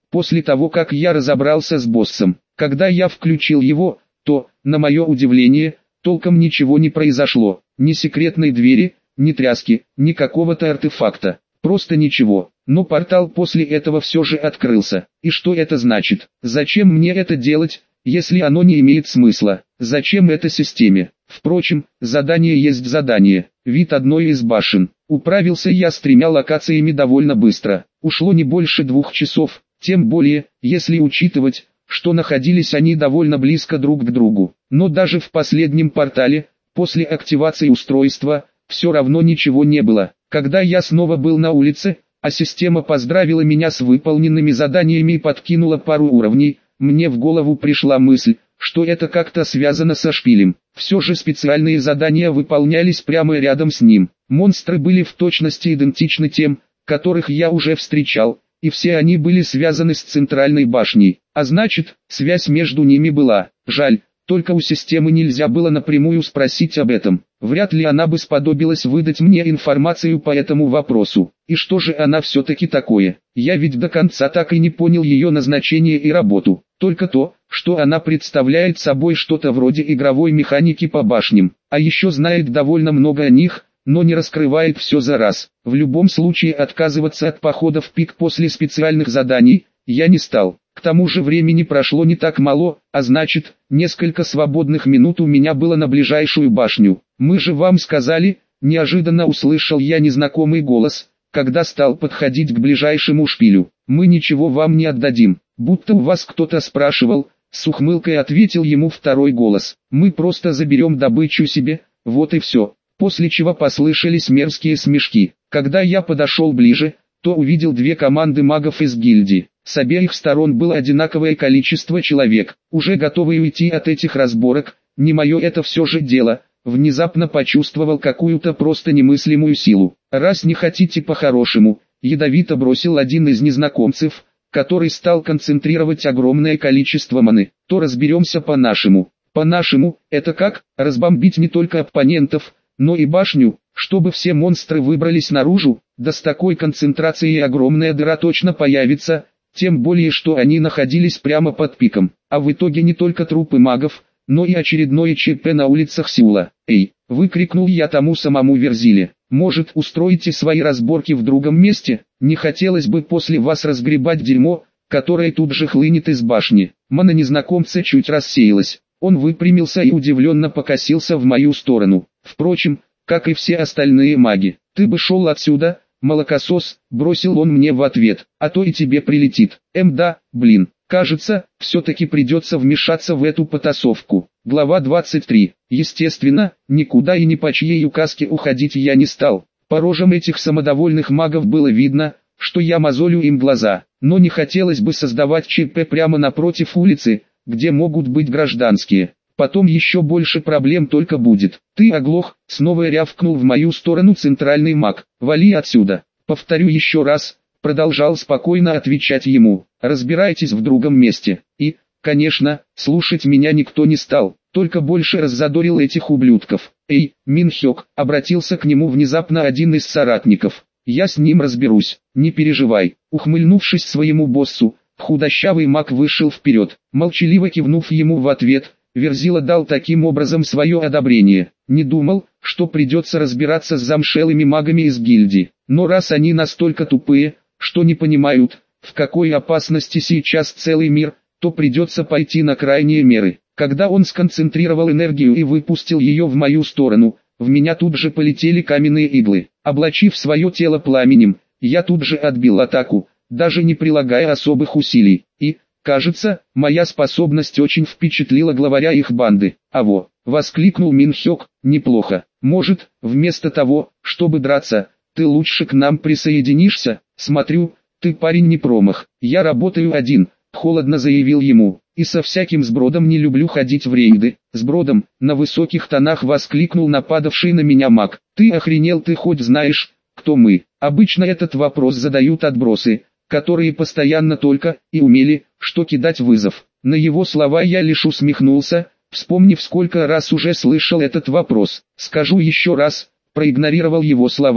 после того как я разобрался с боссом. Когда я включил его, то, на мое удивление, толком ничего не произошло. Ни секретной двери, ни тряски, ни какого-то артефакта. Просто ничего. Но портал после этого все же открылся. И что это значит? Зачем мне это делать, если оно не имеет смысла? Зачем это системе? Впрочем, задание есть задание. Вид одной из башен. Управился я с 3 локациями довольно быстро. Ушло не больше 2 часов. Тем более, если учитывать, что находились они довольно близко друг к другу. Но даже в последнем портале, после активации устройства, все равно ничего не было. Когда я снова был на улице, а система поздравила меня с выполненными заданиями и подкинула пару уровней, мне в голову пришла мысль, что это как-то связано со шпилем. Все же специальные задания выполнялись прямо рядом с ним. Монстры были в точности идентичны тем, которых я уже встречал, и все они были связаны с центральной башней. А значит, связь между ними была. Жаль, только у системы нельзя было напрямую спросить об этом. Вряд ли она бы сподобилась выдать мне информацию по этому вопросу. И что же она все-таки такое? Я ведь до конца так и не понял ее назначение и работу. Только то, что она представляет собой что-то вроде игровой механики по башням. А еще знает довольно много о них, но не раскрывает все за раз. В любом случае отказываться от похода в пик после специальных заданий я не стал. К тому же времени прошло не так мало, а значит, несколько свободных минут у меня было на ближайшую башню. «Мы же вам сказали», — неожиданно услышал я незнакомый голос, когда стал подходить к ближайшему шпилю. «Мы ничего вам не отдадим, будто у вас кто-то спрашивал», — с ухмылкой ответил ему второй голос. «Мы просто заберем добычу себе, вот и все». После чего послышались мерзкие смешки. Когда я подошел ближе, то увидел 2 команды магов из гильдии. С обеих сторон было одинаковое количество человек, уже готовые уйти от этих разборок. Не мое это все же дело. Внезапно почувствовал какую-то просто немыслимую силу. «Раз не хотите по-хорошему», — ядовито бросил один из незнакомцев, который стал концентрировать огромное количество маны, — «то разберемся по-нашему». «По-нашему, это как? Разбомбить не только оппонентов, но и башню, чтобы все монстры выбрались наружу? Да с такой концентрацией огромная дыра точно появится, тем более что они находились прямо под пиком. А в итоге не только трупы магов, но и очередное ЧП на улицах Сеула. «Эй!» — выкрикнул я тому самому Верзиле. «Может, устроите свои разборки в другом месте? Не хотелось бы после вас разгребать дерьмо, которое тут же хлынет из башни». Мана незнакомца чуть рассеялась. Он выпрямился и удивленно покосился в мою сторону. Впрочем, как и все остальные маги. «Ты бы шел отсюда, молокосос», — бросил он мне в ответ, — «а то и тебе прилетит». Да, блин, кажется, все-таки придется вмешаться в эту потасовку. Глава 23. Естественно, никуда и ни по чьей указке уходить я не стал. По рожам этих самодовольных магов было видно, что я мозолю им глаза, но не хотелось бы создавать ЧП прямо напротив улицы, где могут быть гражданские. Потом еще больше проблем только будет. «Ты оглох», — снова рявкнул в мою сторону центральный маг. «Вали отсюда». «Повторю еще раз», — продолжал спокойно отвечать ему. «Разбирайтесь в другом месте». И, конечно, слушать меня никто не стал, только больше раззадорил этих ублюдков. «Эй, Минхёк», — обратился к нему внезапно один из соратников. «Я с ним разберусь, не переживай». Ухмыльнувшись своему боссу, худощавый маг вышел вперед. Молчаливо кивнув ему в ответ, Верзила дал таким образом свое одобрение. Не думал, что придется разбираться с замшелыми магами из гильдии. Но раз они настолько тупые, что не понимают, в какой опасности сейчас целый мир, то придется пойти на крайние меры. Когда он сконцентрировал энергию и выпустил ее в мою сторону, в меня тут же полетели каменные иглы. Облачив свое тело пламенем, я тут же отбил атаку, даже не прилагая особых усилий. И, кажется, моя способность очень впечатлила главаря их банды. «Аво!» — воскликнул Минхёк. «Неплохо. Может, вместо того, чтобы драться, ты лучше к нам присоединишься? Смотрю, ты парень не промах. Я работаю один», — холодно заявил ему. «И со всяким сбродом не люблю ходить в рейды». «Сбродом?» — на высоких тонах воскликнул нападавший на меня маг. «Ты охренел, ты хоть знаешь, кто мы?» Обычно этот вопрос задают отбросы, которые постоянно только и умели, что кидать вызов. На его слова я лишь усмехнулся, вспомнив, сколько раз уже слышал этот вопрос. «Скажу еще раз», проигнорировал его слова,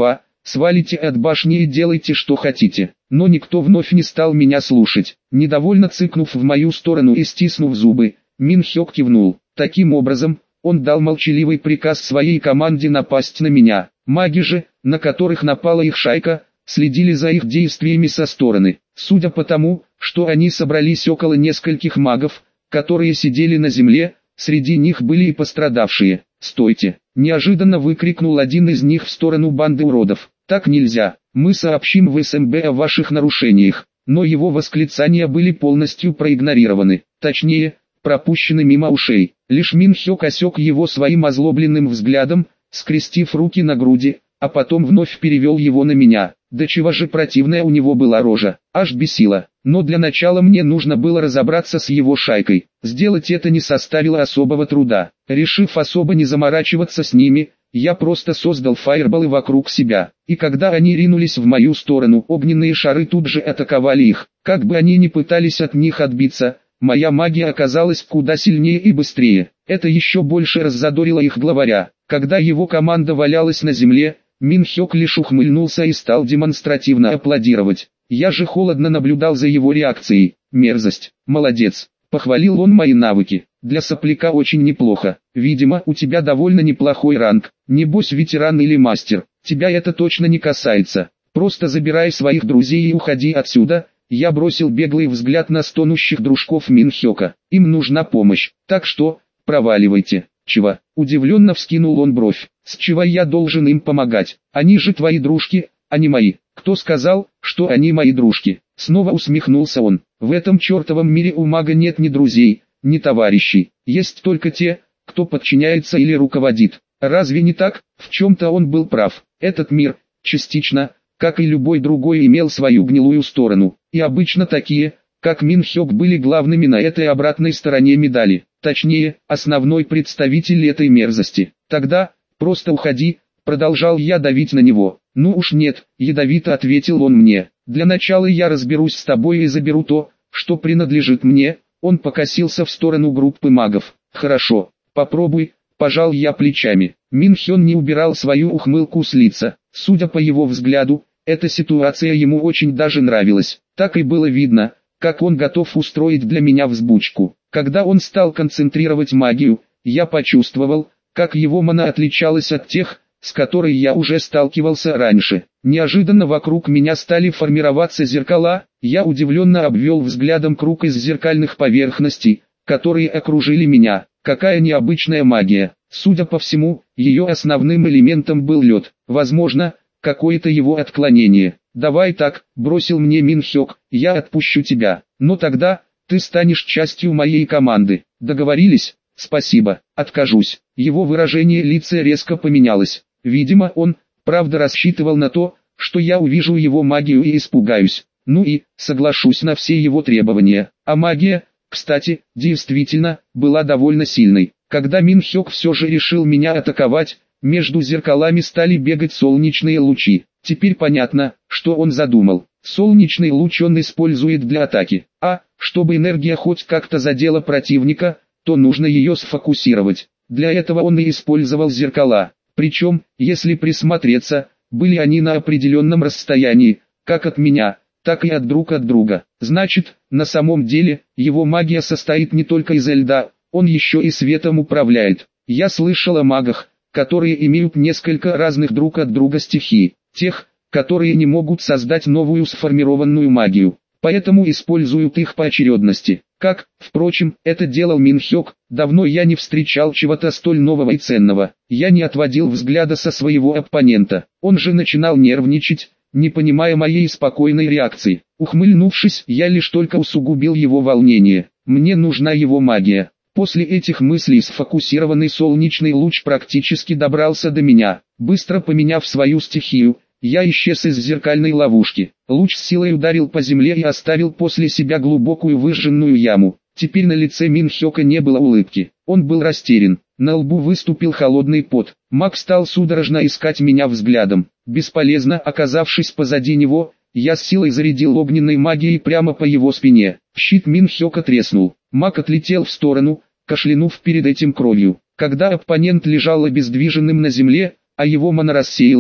свалите от башни и делайте что хотите. Но никто вновь не стал меня слушать. Недовольно цыкнув в мою сторону и стиснув зубы, Мин Хёк кивнул. Таким образом, он дал молчаливый приказ своей команде напасть на меня. Маги же, на которых напала их шайка, следили за их действиями со стороны. Судя по тому, что они собрались около нескольких магов, которые сидели на земле, среди них были и пострадавшие. «Стойте!» – неожиданно выкрикнул один из них в сторону банды уродов. «Так нельзя, мы сообщим в СМБ о ваших нарушениях». Но его восклицания были полностью проигнорированы, точнее, пропущены мимо ушей. Лишь Мин Хёк осек его своим озлобленным взглядом, скрестив руки на груди, а потом вновь перевел его на меня. Да чего же противная у него была рожа, аж бесила. Но для начала мне нужно было разобраться с его шайкой. Сделать это не составило особого труда. Решив особо не заморачиваться с ними, я просто создал фаерболы вокруг себя. И когда они ринулись в мою сторону, огненные шары тут же атаковали их. Как бы они ни пытались от них отбиться, моя магия оказалась куда сильнее и быстрее. Это еще больше раззадорило их главаря. Когда его команда валялась на земле, Мин Хёк лишь ухмыльнулся и стал демонстративно аплодировать. Я же холодно наблюдал за его реакцией. Мерзость. Молодец. Похвалил он мои навыки. Для сопляка очень неплохо. Видимо, у тебя довольно неплохой ранг. Небось ветеран или мастер. Тебя это точно не касается. Просто забирай своих друзей и уходи отсюда. Я бросил беглый взгляд на стонущих дружков Мин Хёка. Им нужна помощь. Так что, проваливайте. Чего? Удивленно вскинул он бровь. С чего я должен им помогать? Они же твои дружки, а не мои. Кто сказал, что они мои дружки? Снова усмехнулся он. В этом чертовом мире у мага нет ни друзей, ни товарищей. Есть только те, кто подчиняется или руководит. Разве не так? В чем-то он был прав. Этот мир, частично, как и любой другой, имел свою гнилую сторону. И обычно такие, как Мин Хёк, были главными на этой обратной стороне медали. Точнее, основной представитель этой мерзости. Тогда, просто уходи, продолжал я давить на него. Ну уж нет, ядовито ответил он мне. Для начала я разберусь с тобой и заберу то, что принадлежит мне. Он покосился в сторону группы магов. Хорошо, попробуй, пожал я плечами. Мин Хён не убирал свою ухмылку с лица. Судя по его взгляду, эта ситуация ему очень даже нравилась. Так и было видно, как он готов устроить для меня взбучку. Когда он стал концентрировать магию, я почувствовал, как его мана отличалась от тех, с которой я уже сталкивался раньше. Неожиданно вокруг меня стали формироваться зеркала, я удивленно обвел взглядом круг из зеркальных поверхностей, которые окружили меня. Какая необычная магия. Судя по всему, ее основным элементом был лед. Возможно, какое-то его отклонение. «Давай так», — бросил мне Мин Хёк, — «я отпущу тебя. Но тогда, ты станешь частью моей команды. Договорились?» «Спасибо, откажусь». Его выражение лица резко поменялось. Видимо, он, правда, рассчитывал на то, что я увижу его магию и испугаюсь. Ну и, соглашусь на все его требования. А магия, кстати, действительно, была довольно сильной. Когда Мин Хёк все же решил меня атаковать, между зеркалами стали бегать солнечные лучи. Теперь понятно, что он задумал. Солнечный луч он использует для атаки. А, чтобы энергия хоть как-то задела противника, то нужно ее сфокусировать. Для этого он и использовал зеркала. Причем, если присмотреться, были они на определенном расстоянии, как от меня, так и от друга. Значит, на самом деле, его магия состоит не только из льда, он еще и светом управляет. Я слышал о магах, которые имеют несколько разных друг от друга стихий, тех, которые не могут создать новую сформированную магию, поэтому используют их по очередности. Как, впрочем, это делал Мин Хёк. Давно я не встречал чего-то столь нового и ценного. Я не отводил взгляда со своего оппонента. Он же начинал нервничать, не понимая моей спокойной реакции. Ухмыльнувшись, я лишь только усугубил его волнение. Мне нужна его магия. После этих мыслей сфокусированный солнечный луч практически добрался до меня. Быстро поменяв свою стихию, я исчез из зеркальной ловушки. Луч с силой ударил по земле и оставил после себя глубокую выжженную яму. Теперь на лице Мин Хёка не было улыбки. Он был растерян. На лбу выступил холодный пот. Маг стал судорожно искать меня взглядом. Бесполезно, оказавшись позади него, я с силой зарядил огненной магией прямо по его спине. Щит Мин Хёка треснул. Маг отлетел в сторону, кашлянув перед этим кровью. Когда оппонент лежал обездвиженным на земле, а его мана рассеялась,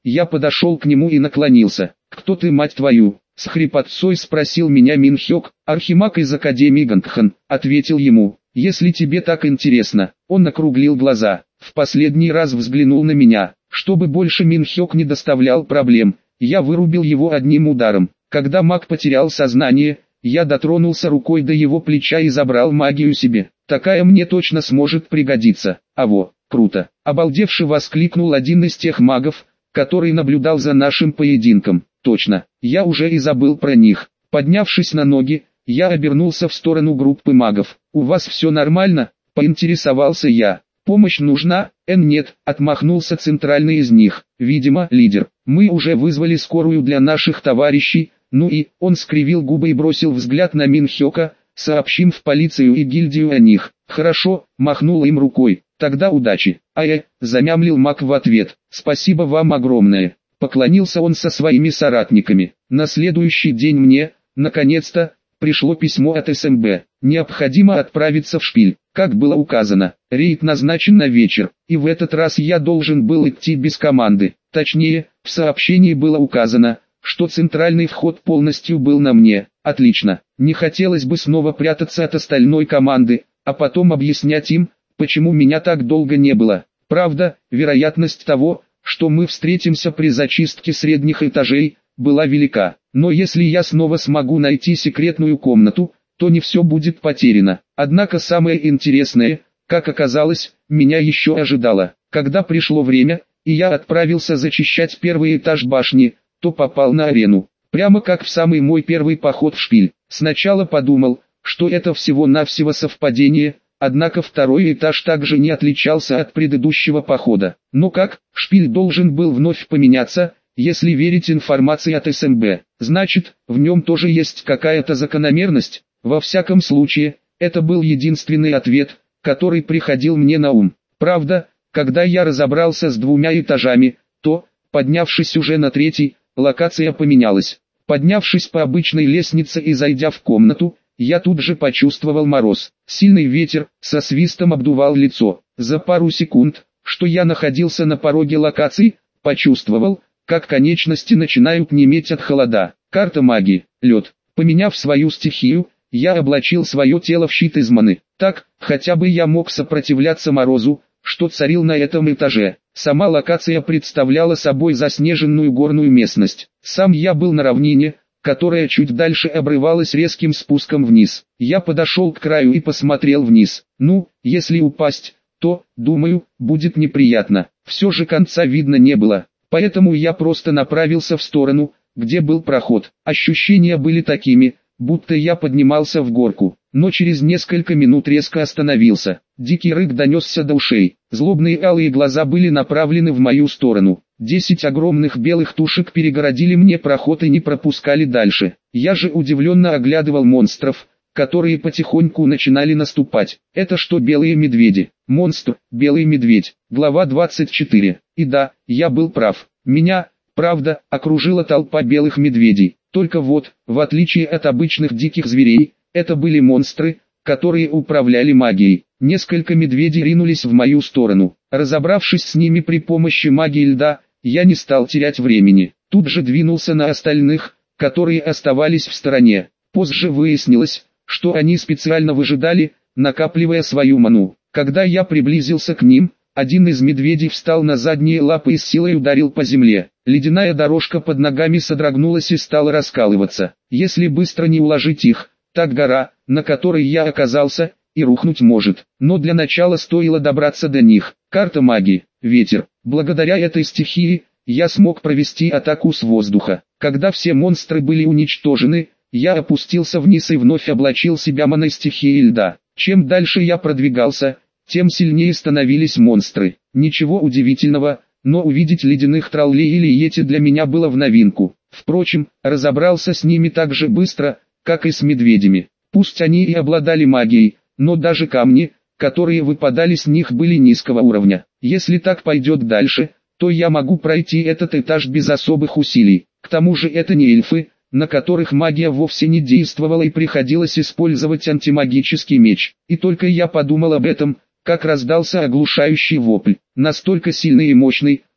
Я подошел к нему и наклонился. «Кто ты, мать твою?» — с хрипотцой спросил меня Минхёк. «Архимаг из Академии Гангхан», — ответил ему. «Если тебе так интересно». Он округлил глаза, в последний раз взглянул на меня. Чтобы больше Минхёк не доставлял проблем, я вырубил его одним ударом. Когда маг потерял сознание, я дотронулся рукой до его плеча и забрал магию себе. Такая мне точно сможет пригодиться. Аво, круто! Обалдевший воскликнул один из тех магов, который наблюдал за нашим поединком. Точно, я уже и забыл про них. Поднявшись на ноги, я обернулся в сторону группы магов. «У вас все нормально?» — поинтересовался я. «Помощь нужна?» «Нет», — отмахнулся центральный из них. «Видимо, лидер. Мы уже вызвали скорую для наших товарищей». «Ну и...» — он скривил губы и бросил взгляд на Минхёка. «Сообщим в полицию и гильдию о них». «Хорошо», — махнул им рукой. «Тогда удачи». Замямлил маг в ответ. «Спасибо вам огромное». Поклонился он со своими соратниками. На следующий день мне, наконец-то, пришло письмо от СМБ. Необходимо отправиться в шпиль. Как было указано, рейд назначен на вечер, и в этот раз я должен был идти без команды. Точнее, в сообщении было указано, что центральный вход полностью был на мне. Отлично. Не хотелось бы снова прятаться от остальной команды, а потом объяснять им, почему меня так долго не было. Правда, вероятность того, что мы встретимся при зачистке средних этажей, была велика. Но если я снова смогу найти секретную комнату, то не все будет потеряно. Однако самое интересное, как оказалось, меня еще ожидало. Когда пришло время, и я отправился зачищать первый этаж башни, то попал на арену. Прямо как в самый мой первый поход в шпиль. Сначала подумал, что это всего-навсего совпадение, однако второй этаж также не отличался от предыдущего похода. Но как, шпиль должен был вновь поменяться, если верить информации от СМБ. Значит, в нем тоже есть какая-то закономерность. Во всяком случае, это был единственный ответ, который приходил мне на ум. Правда, когда я разобрался с двумя этажами, то, поднявшись уже на третий, локация поменялась. Поднявшись по обычной лестнице и зайдя в комнату, я тут же почувствовал мороз. Сильный ветер со свистом обдувал лицо. За пару секунд, что я находился на пороге локации, почувствовал, как конечности начинают неметь от холода. Карта магии, лед. Поменяв свою стихию, я облачил свое тело в щит из маны. Так, хотя бы я мог сопротивляться морозу, что царил на этом этаже. Сама локация представляла собой заснеженную горную местность. Сам я был на равнине, которая чуть дальше обрывалась резким спуском вниз. Я подошел к краю и посмотрел вниз. Ну, если упасть, то, думаю, будет неприятно. Все же конца видно не было. Поэтому я просто направился в сторону, где был проход. Ощущения были такими, будто я поднимался в горку, но через несколько минут резко остановился. Дикий рык донесся до ушей. Злобные алые глаза были направлены в мою сторону. 10 огромных белых тушек перегородили мне проход и не пропускали дальше. Я же удивленно оглядывал монстров, которые потихоньку начинали наступать. Это что, белые медведи? Монстр, белый медведь. Глава 24. И да, я был прав. Меня, правда, окружила толпа белых медведей. Только вот, в отличие от обычных диких зверей, это были монстры, которые управляли магией. Несколько медведей ринулись в мою сторону. Разобравшись с ними при помощи магии льда, я не стал терять времени. Тут же двинулся на остальных, которые оставались в стороне. Позже выяснилось, что они специально выжидали, накапливая свою ману. Когда я приблизился к ним, один из медведей встал на задние лапы и с силой ударил по земле. Ледяная дорожка под ногами содрогнулась и стала раскалываться. Если быстро не уложить их, так гора, на которой я оказался, и рухнуть может. Но для начала стоило добраться до них. Карта магии, ветер. Благодаря этой стихии, я смог провести атаку с воздуха. Когда все монстры были уничтожены, я опустился вниз и вновь облачил себя маной стихии льда. Чем дальше я продвигался, тем сильнее становились монстры. Ничего удивительного, но увидеть ледяных троллей или йети для меня было в новинку. Впрочем, разобрался с ними так же быстро, как и с медведями. Пусть они и обладали магией, но даже камни, которые выпадали с них, были низкого уровня. Если так пойдет дальше, то я могу пройти этот этаж без особых усилий. К тому же это не эльфы, на которых магия вовсе не действовала и приходилось использовать антимагический меч. И только я подумал об этом, как раздался оглушающий вопль, настолько сильный и мощный,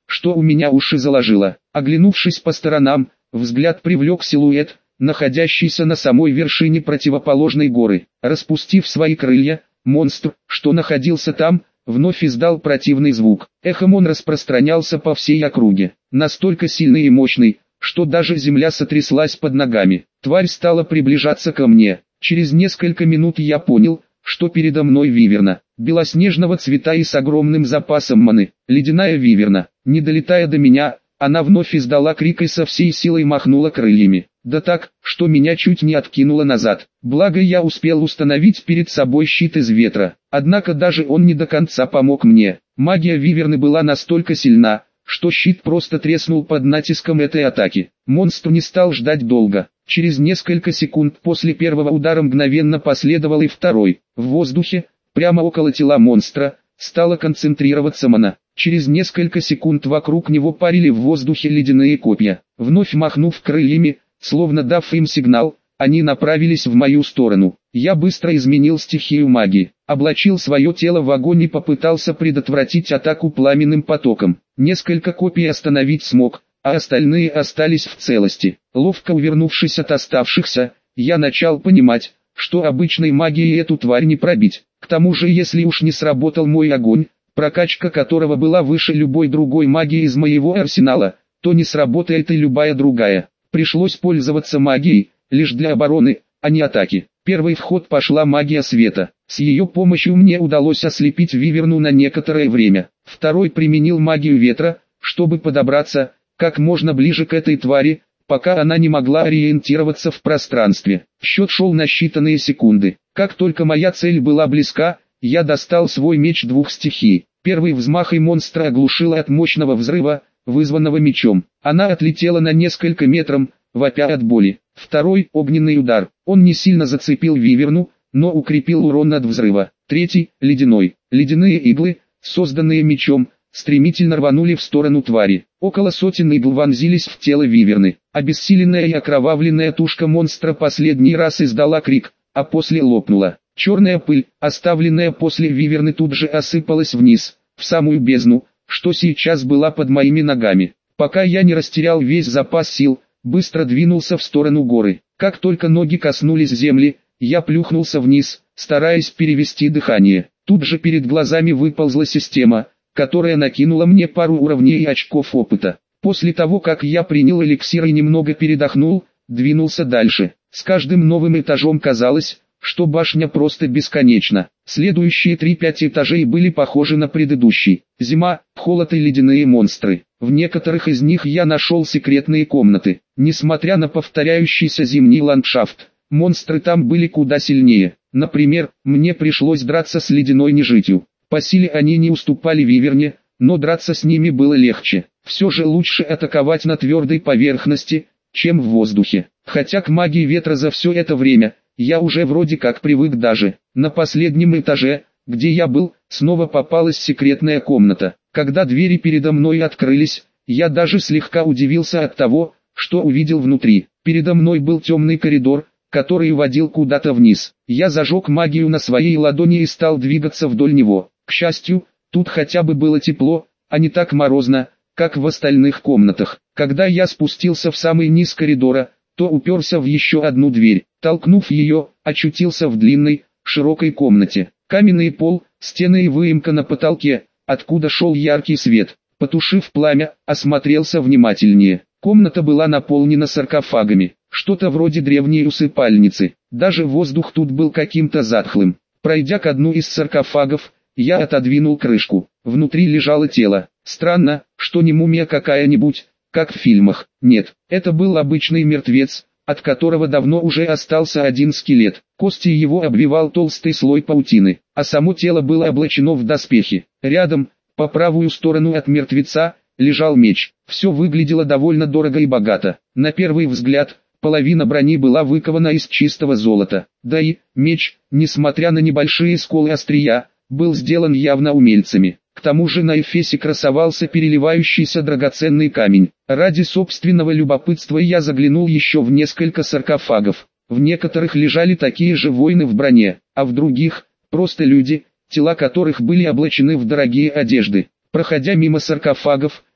что у меня уши заложило. Оглянувшись по сторонам, взгляд привлек силуэт, находящийся на самой вершине противоположной горы. Распустив свои крылья, монстр, что находился там, вновь издал противный звук. Эхом он распространялся по всей округе, настолько сильный и мощный, что даже земля сотряслась под ногами. Тварь стала приближаться ко мне. Через несколько минут я понял, что передо мной виверна, белоснежного цвета и с огромным запасом маны. Ледяная виверна. Не долетая до меня, она вновь издала крик и со всей силой махнула крыльями. Да так, что меня чуть не откинуло назад. Благо я успел установить перед собой щит из ветра. Однако даже он не до конца помог мне. Магия виверны была настолько сильна, что щит просто треснул под натиском этой атаки. Монстр не стал ждать долго. Через несколько секунд после первого удара мгновенно последовал и второй. В воздухе, прямо около тела монстра, стала концентрироваться мана. Через несколько секунд вокруг него парили в воздухе ледяные копья. Вновь махнув крыльями, словно дав им сигнал, они направились в мою сторону. Я быстро изменил стихию магии, облачил свое тело в огонь и попытался предотвратить атаку пламенным потоком. Несколько копий остановить смог, а остальные остались в целости. Ловко увернувшись от оставшихся, я начал понимать, что обычной магией эту тварь не пробить. К тому же, если уж не сработал мой огонь, прокачка которого была выше любой другой магии из моего арсенала, то не сработает и любая другая. Пришлось пользоваться магией, лишь для обороны, а не атаки. Первый в ход пошла магия света. С ее помощью мне удалось ослепить виверну на некоторое время. Второй применил магию ветра, чтобы подобраться как можно ближе к этой твари, пока она не могла ориентироваться в пространстве. Счет шел на считанные секунды. Как только моя цель была близка, я достал свой меч двух стихий. Первый взмах и монстра оглушило от мощного взрыва, вызванного мечом. Она отлетела на несколько метров, вопя от боли. Второй, огненный удар. Он не сильно зацепил виверну, но укрепил урон от взрыва. Третий, ледяной. Ледяные иглы, созданные мечом, стремительно рванули в сторону твари. Около сотен игл вонзились в тело виверны. Обессиленная и окровавленная тушка монстра последний раз издала крик, а после лопнула. Черная пыль, оставленная после виверны, тут же осыпалась вниз, в самую бездну, что сейчас была под моими ногами. Пока я не растерял весь запас сил, быстро двинулся в сторону горы. Как только ноги коснулись земли, я плюхнулся вниз, стараясь перевести дыхание. Тут же перед глазами выползла система, которая накинула мне пару уровней и очков опыта. После того, как я принял эликсир и немного передохнул, двинулся дальше. С каждым новым этажом казалось, что башня просто бесконечна. Следующие 3-5 этажей были похожи на предыдущий. Зима, холод и ледяные монстры. В некоторых из них я нашел секретные комнаты. Несмотря на повторяющийся зимний ландшафт, монстры там были куда сильнее. Например, мне пришлось драться с ледяной нежитью. По силе они не уступали виверне, но драться с ними было легче. Все же лучше атаковать на твердой поверхности, чем в воздухе. Хотя к магии ветра за все это время я уже вроде как привык. Даже на последнем этаже, где я был, снова попалась секретная комната. Когда двери передо мной открылись, я даже слегка удивился от того, что увидел внутри. Передо мной был темный коридор, который уводил куда-то вниз. Я зажег магию на своей ладони и стал двигаться вдоль него. К счастью, тут хотя бы было тепло, а не так морозно, как в остальных комнатах. Когда я спустился в самый низ коридора, то уперся в еще одну дверь. Толкнув ее, очутился в длинной, широкой комнате. Каменный пол, стены и выемка на потолке, откуда шел яркий свет. Потушив пламя, осмотрелся внимательнее. Комната была наполнена саркофагами, что-то вроде древней усыпальницы. Даже воздух тут был каким-то затхлым. Пройдя к одну из саркофагов, я отодвинул крышку. Внутри лежало тело. Странно, что не мумия какая-нибудь, как в фильмах. Нет, это был обычный мертвец, от которого давно уже остался один скелет. Кости его обвивал толстый слой паутины, а само тело было облачено в доспехи. Рядом, по правую сторону от мертвеца, лежал меч. Все выглядело довольно дорого и богато. На первый взгляд, половина брони была выкована из чистого золота. Да и меч, несмотря на небольшие сколы острия, был сделан явно умельцами. К тому же на эфесе красовался переливающийся драгоценный камень. Ради собственного любопытства я заглянул еще в несколько саркофагов. В некоторых лежали такие же воины в броне, а в других – просто люди, тела которых были облачены в дорогие одежды. Проходя мимо саркофагов,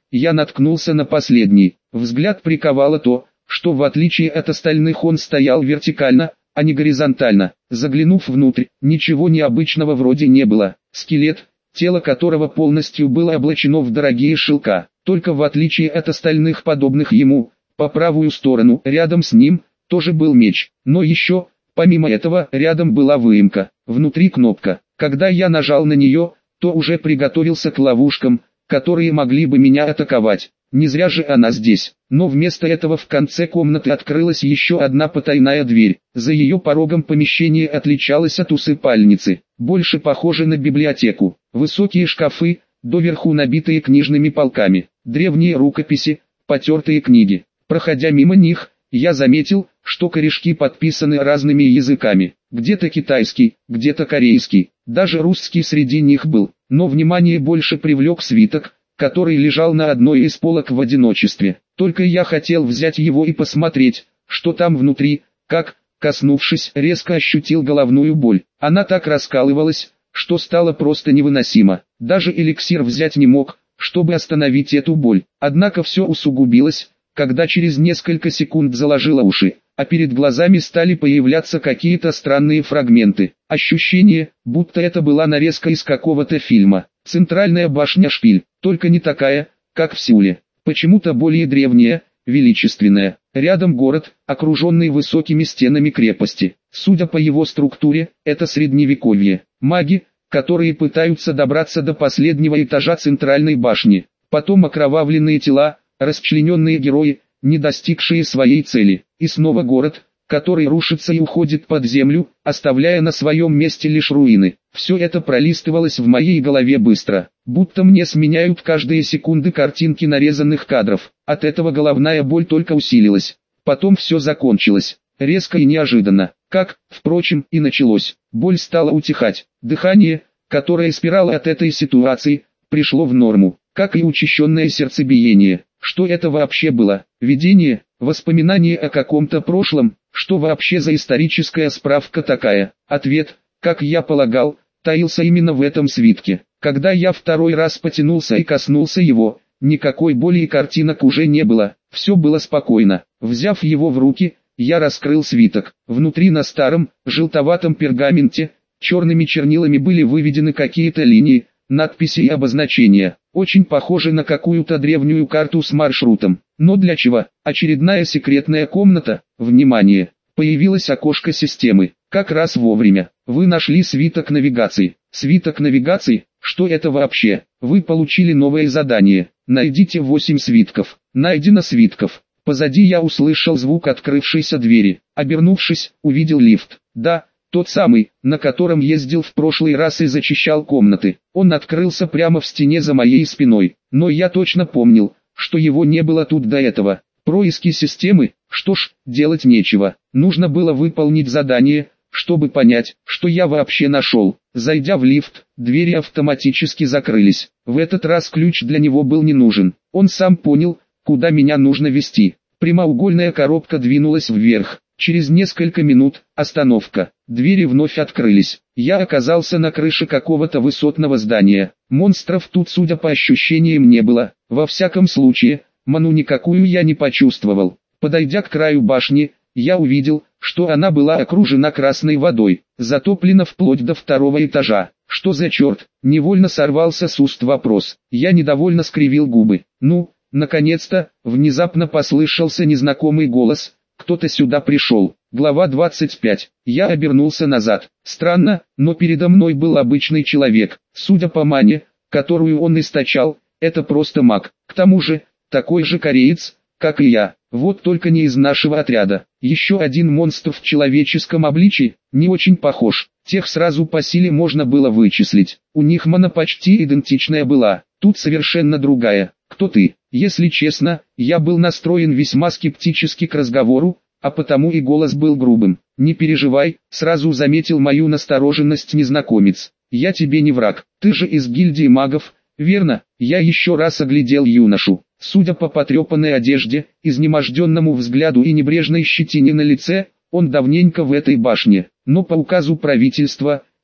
я наткнулся на последний. Взгляд приковало то, что в отличие от остальных он стоял вертикально, а не горизонтально. Заглянув внутрь, ничего необычного вроде не было. Скелет, тело которого полностью было облачено в дорогие шелка. Только в отличие от остальных подобных ему, по правую сторону, рядом с ним, тоже был меч. Но еще, помимо этого, рядом была выемка. Внутри кнопка. Когда я нажал на нее, то уже приготовился к ловушкам, которые могли бы меня атаковать. Не зря же она здесь. Но вместо этого в конце комнаты открылась еще одна потайная дверь. За ее порогом помещение отличалось от усыпальницы, больше похоже на библиотеку. Высокие шкафы, доверху набитые книжными полками, древние рукописи, потертые книги. Проходя мимо них, я заметил, что корешки подписаны разными языками. Где-то китайский, где-то корейский, даже русский среди них был. Но внимание больше привлек свиток, который лежал на одной из полок в одиночестве. Только я хотел взять его и посмотреть, что там внутри, как, коснувшись, резко ощутил головную боль. Она так раскалывалась, что стало просто невыносимо. Даже эликсир взять не мог, чтобы остановить эту боль. Однако все усугубилось, когда через несколько секунд заложило уши, а перед глазами стали появляться какие-то странные фрагменты. Ощущение, будто это была нарезка из какого-то фильма. Центральная башня-шпиль, только не такая, как в Сеуле. Почему-то более древняя, величественная. Рядом город, окруженный высокими стенами крепости. Судя по его структуре, это средневековье. Маги, которые пытаются добраться до последнего этажа центральной башни. Потом окровавленные тела, расчлененные герои, не достигшие своей цели. И снова город, который рушится и уходит под землю, оставляя на своем месте лишь руины. Все это пролистывалось в моей голове быстро, будто мне сменяют каждые секунды картинки нарезанных кадров. От этого головная боль только усилилась. Потом все закончилось, резко и неожиданно, как, впрочем, и началось. Боль стала утихать. Дыхание, которое спирало от этой ситуации, пришло в норму, как и учащенное сердцебиение. Что это вообще было? Видение? Воспоминание о каком-то прошлом? Что вообще за историческая справка такая? Ответ, как я полагал, таился именно в этом свитке. Когда я второй раз потянулся и коснулся его, никакой боли и картинок уже не было. Все было спокойно. Взяв его в руки, я раскрыл свиток. Внутри на старом, желтоватом пергаменте, черными чернилами были выведены какие-то линии, надписи и обозначения. Очень похоже на какую-то древнюю карту с маршрутом. Но для чего? Очередная секретная комната. Внимание! Появилось окошко системы. Как раз вовремя. Вы нашли свиток навигации. Свиток навигации? Что это вообще? Вы получили новое задание. Найдите 8 свитков. Найдено свитков. Позади я услышал звук открывшейся двери. Обернувшись, увидел лифт. Да, тот самый, на котором ездил в прошлый раз и зачищал комнаты. Он открылся прямо в стене за моей спиной. Но я точно помнил, что его не было тут до этого. Происки системы? Что ж, делать нечего. Нужно было выполнить задание, чтобы понять, что я вообще нашел. Зайдя в лифт, двери автоматически закрылись. В этот раз ключ для него был не нужен. Он сам понял, куда меня нужно вести. Прямоугольная коробка двинулась вверх. Через несколько минут, остановка. Двери вновь открылись. Я оказался на крыше какого-то высотного здания. Монстров тут, судя по ощущениям, не было. Во всяком случае, ману никакую я не почувствовал. Подойдя к краю башни, я увидел, что она была окружена красной водой, затоплена вплоть до второго этажа. Что за черт? Невольно сорвался с уст вопрос. Я недовольно скривил губы. Ну, наконец-то, внезапно послышался незнакомый голос. Кто-то сюда пришел. Глава 25. Я обернулся назад. Странно, но передо мной был обычный человек. Судя по мане, которую он источал, это просто маг. К тому же, такой же кореец, как и я. Вот только не из нашего отряда. Еще один монстр в человеческом обличии, не очень похож. Тех сразу по силе можно было вычислить. У них мана почти идентичная была. Тут совершенно другая. Кто ты? Если честно, я был настроен весьма скептически к разговору, а потому и голос был грубым. Не переживай, сразу заметил мою настороженность незнакомец. Я тебе не враг, ты же из гильдии магов, верно? Я еще раз оглядел юношу. Судя по потрепанной одежде, изнеможденному взгляду и небрежной щетине на лице, он давненько в этой башне. Но по указу правительства,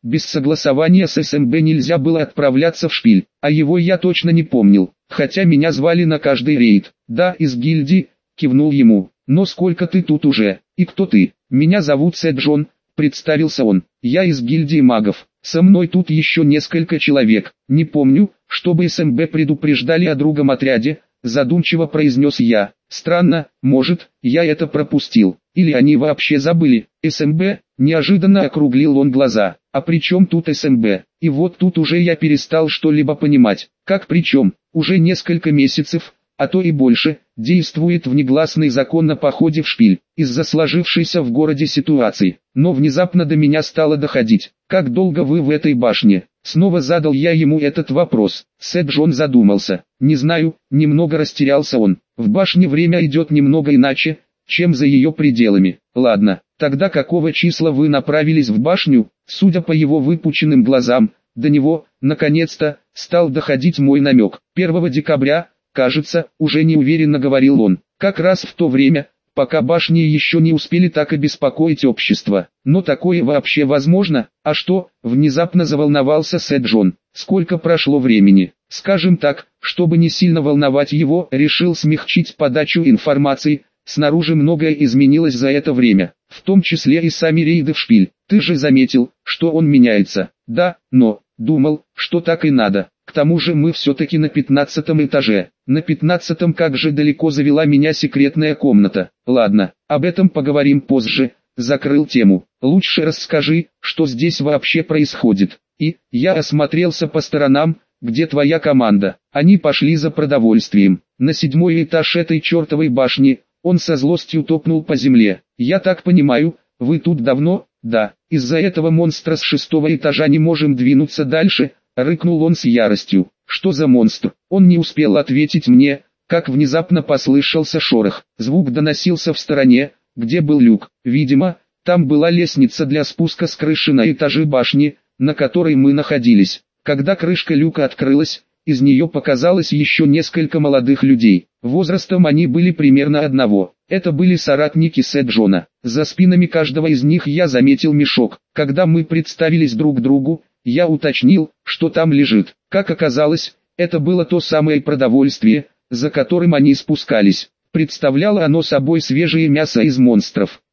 Без согласования с СМБ нельзя было отправляться в шпиль, а его я точно не помнил, хотя меня звали на каждый рейд. Да, из гильдии, кивнул ему. Но сколько ты тут уже, и кто ты? Меня зовут Сет Джон, представился он. Я из гильдии магов, со мной тут еще несколько человек. Не помню, чтобы СМБ предупреждали о другом отряде, задумчиво произнес я. Странно, может, я это пропустил, или они вообще забыли. СМБ, неожиданно округлил он глаза. А при чем тут СМБ? И вот тут уже я перестал что-либо понимать. Как при чем? Уже несколько месяцев, а то и больше, действует внегласный закон о походе в шпиль, из-за сложившейся в городе ситуации. Но внезапно до меня стало доходить. Как долго вы в этой башне? Снова задал я ему этот вопрос. Сет Джон задумался. Не знаю, немного растерялся он. В башне время идет немного иначе, чем за ее пределами. Ладно, тогда какого числа вы направились в башню? Судя по его выпученным глазам, до него, наконец-то, стал доходить мой намек. 1 декабря, кажется, уже неуверенно говорил он. Как раз в то время, пока башни еще не успели так обеспокоить общество. Но такое вообще возможно? А что? Внезапно заволновался Сет Джон. Сколько прошло времени? Скажем так, чтобы не сильно волновать его, решил смягчить подачу информации. Снаружи многое изменилось за это время, в том числе и сами рейды в шпиль. Ты же заметил, что он меняется. Да, но, думал, что так и надо. К тому же мы все-таки на 15-м этаже. На 15-м как же далеко завела меня секретная комната. Ладно, об этом поговорим позже. Закрыл тему. Лучше расскажи, что здесь вообще происходит. И, я осмотрелся по сторонам, где твоя команда. Они пошли за продовольствием. На 7-й этаж этой чертовой башни. Он со злостью топнул по земле. Я так понимаю, вы тут давно? Да, из-за этого монстра с 6-го этажа не можем двинуться дальше, рыкнул он с яростью. Что за монстр? Он не успел ответить мне, как внезапно послышался шорох. Звук доносился в стороне, где был люк. Видимо, там была лестница для спуска с крыши на этажи башни, на которой мы находились. Когда крышка люка открылась, из нее показалось еще несколько молодых людей. Возрастом они были примерно одного. Это были соратники Сет Джона. За спинами каждого из них я заметил мешок. Когда мы представились друг другу, я уточнил, что там лежит. Как оказалось, это было то самое продовольствие, за которым они спускались. Представляло оно собой свежее мясо из монстров.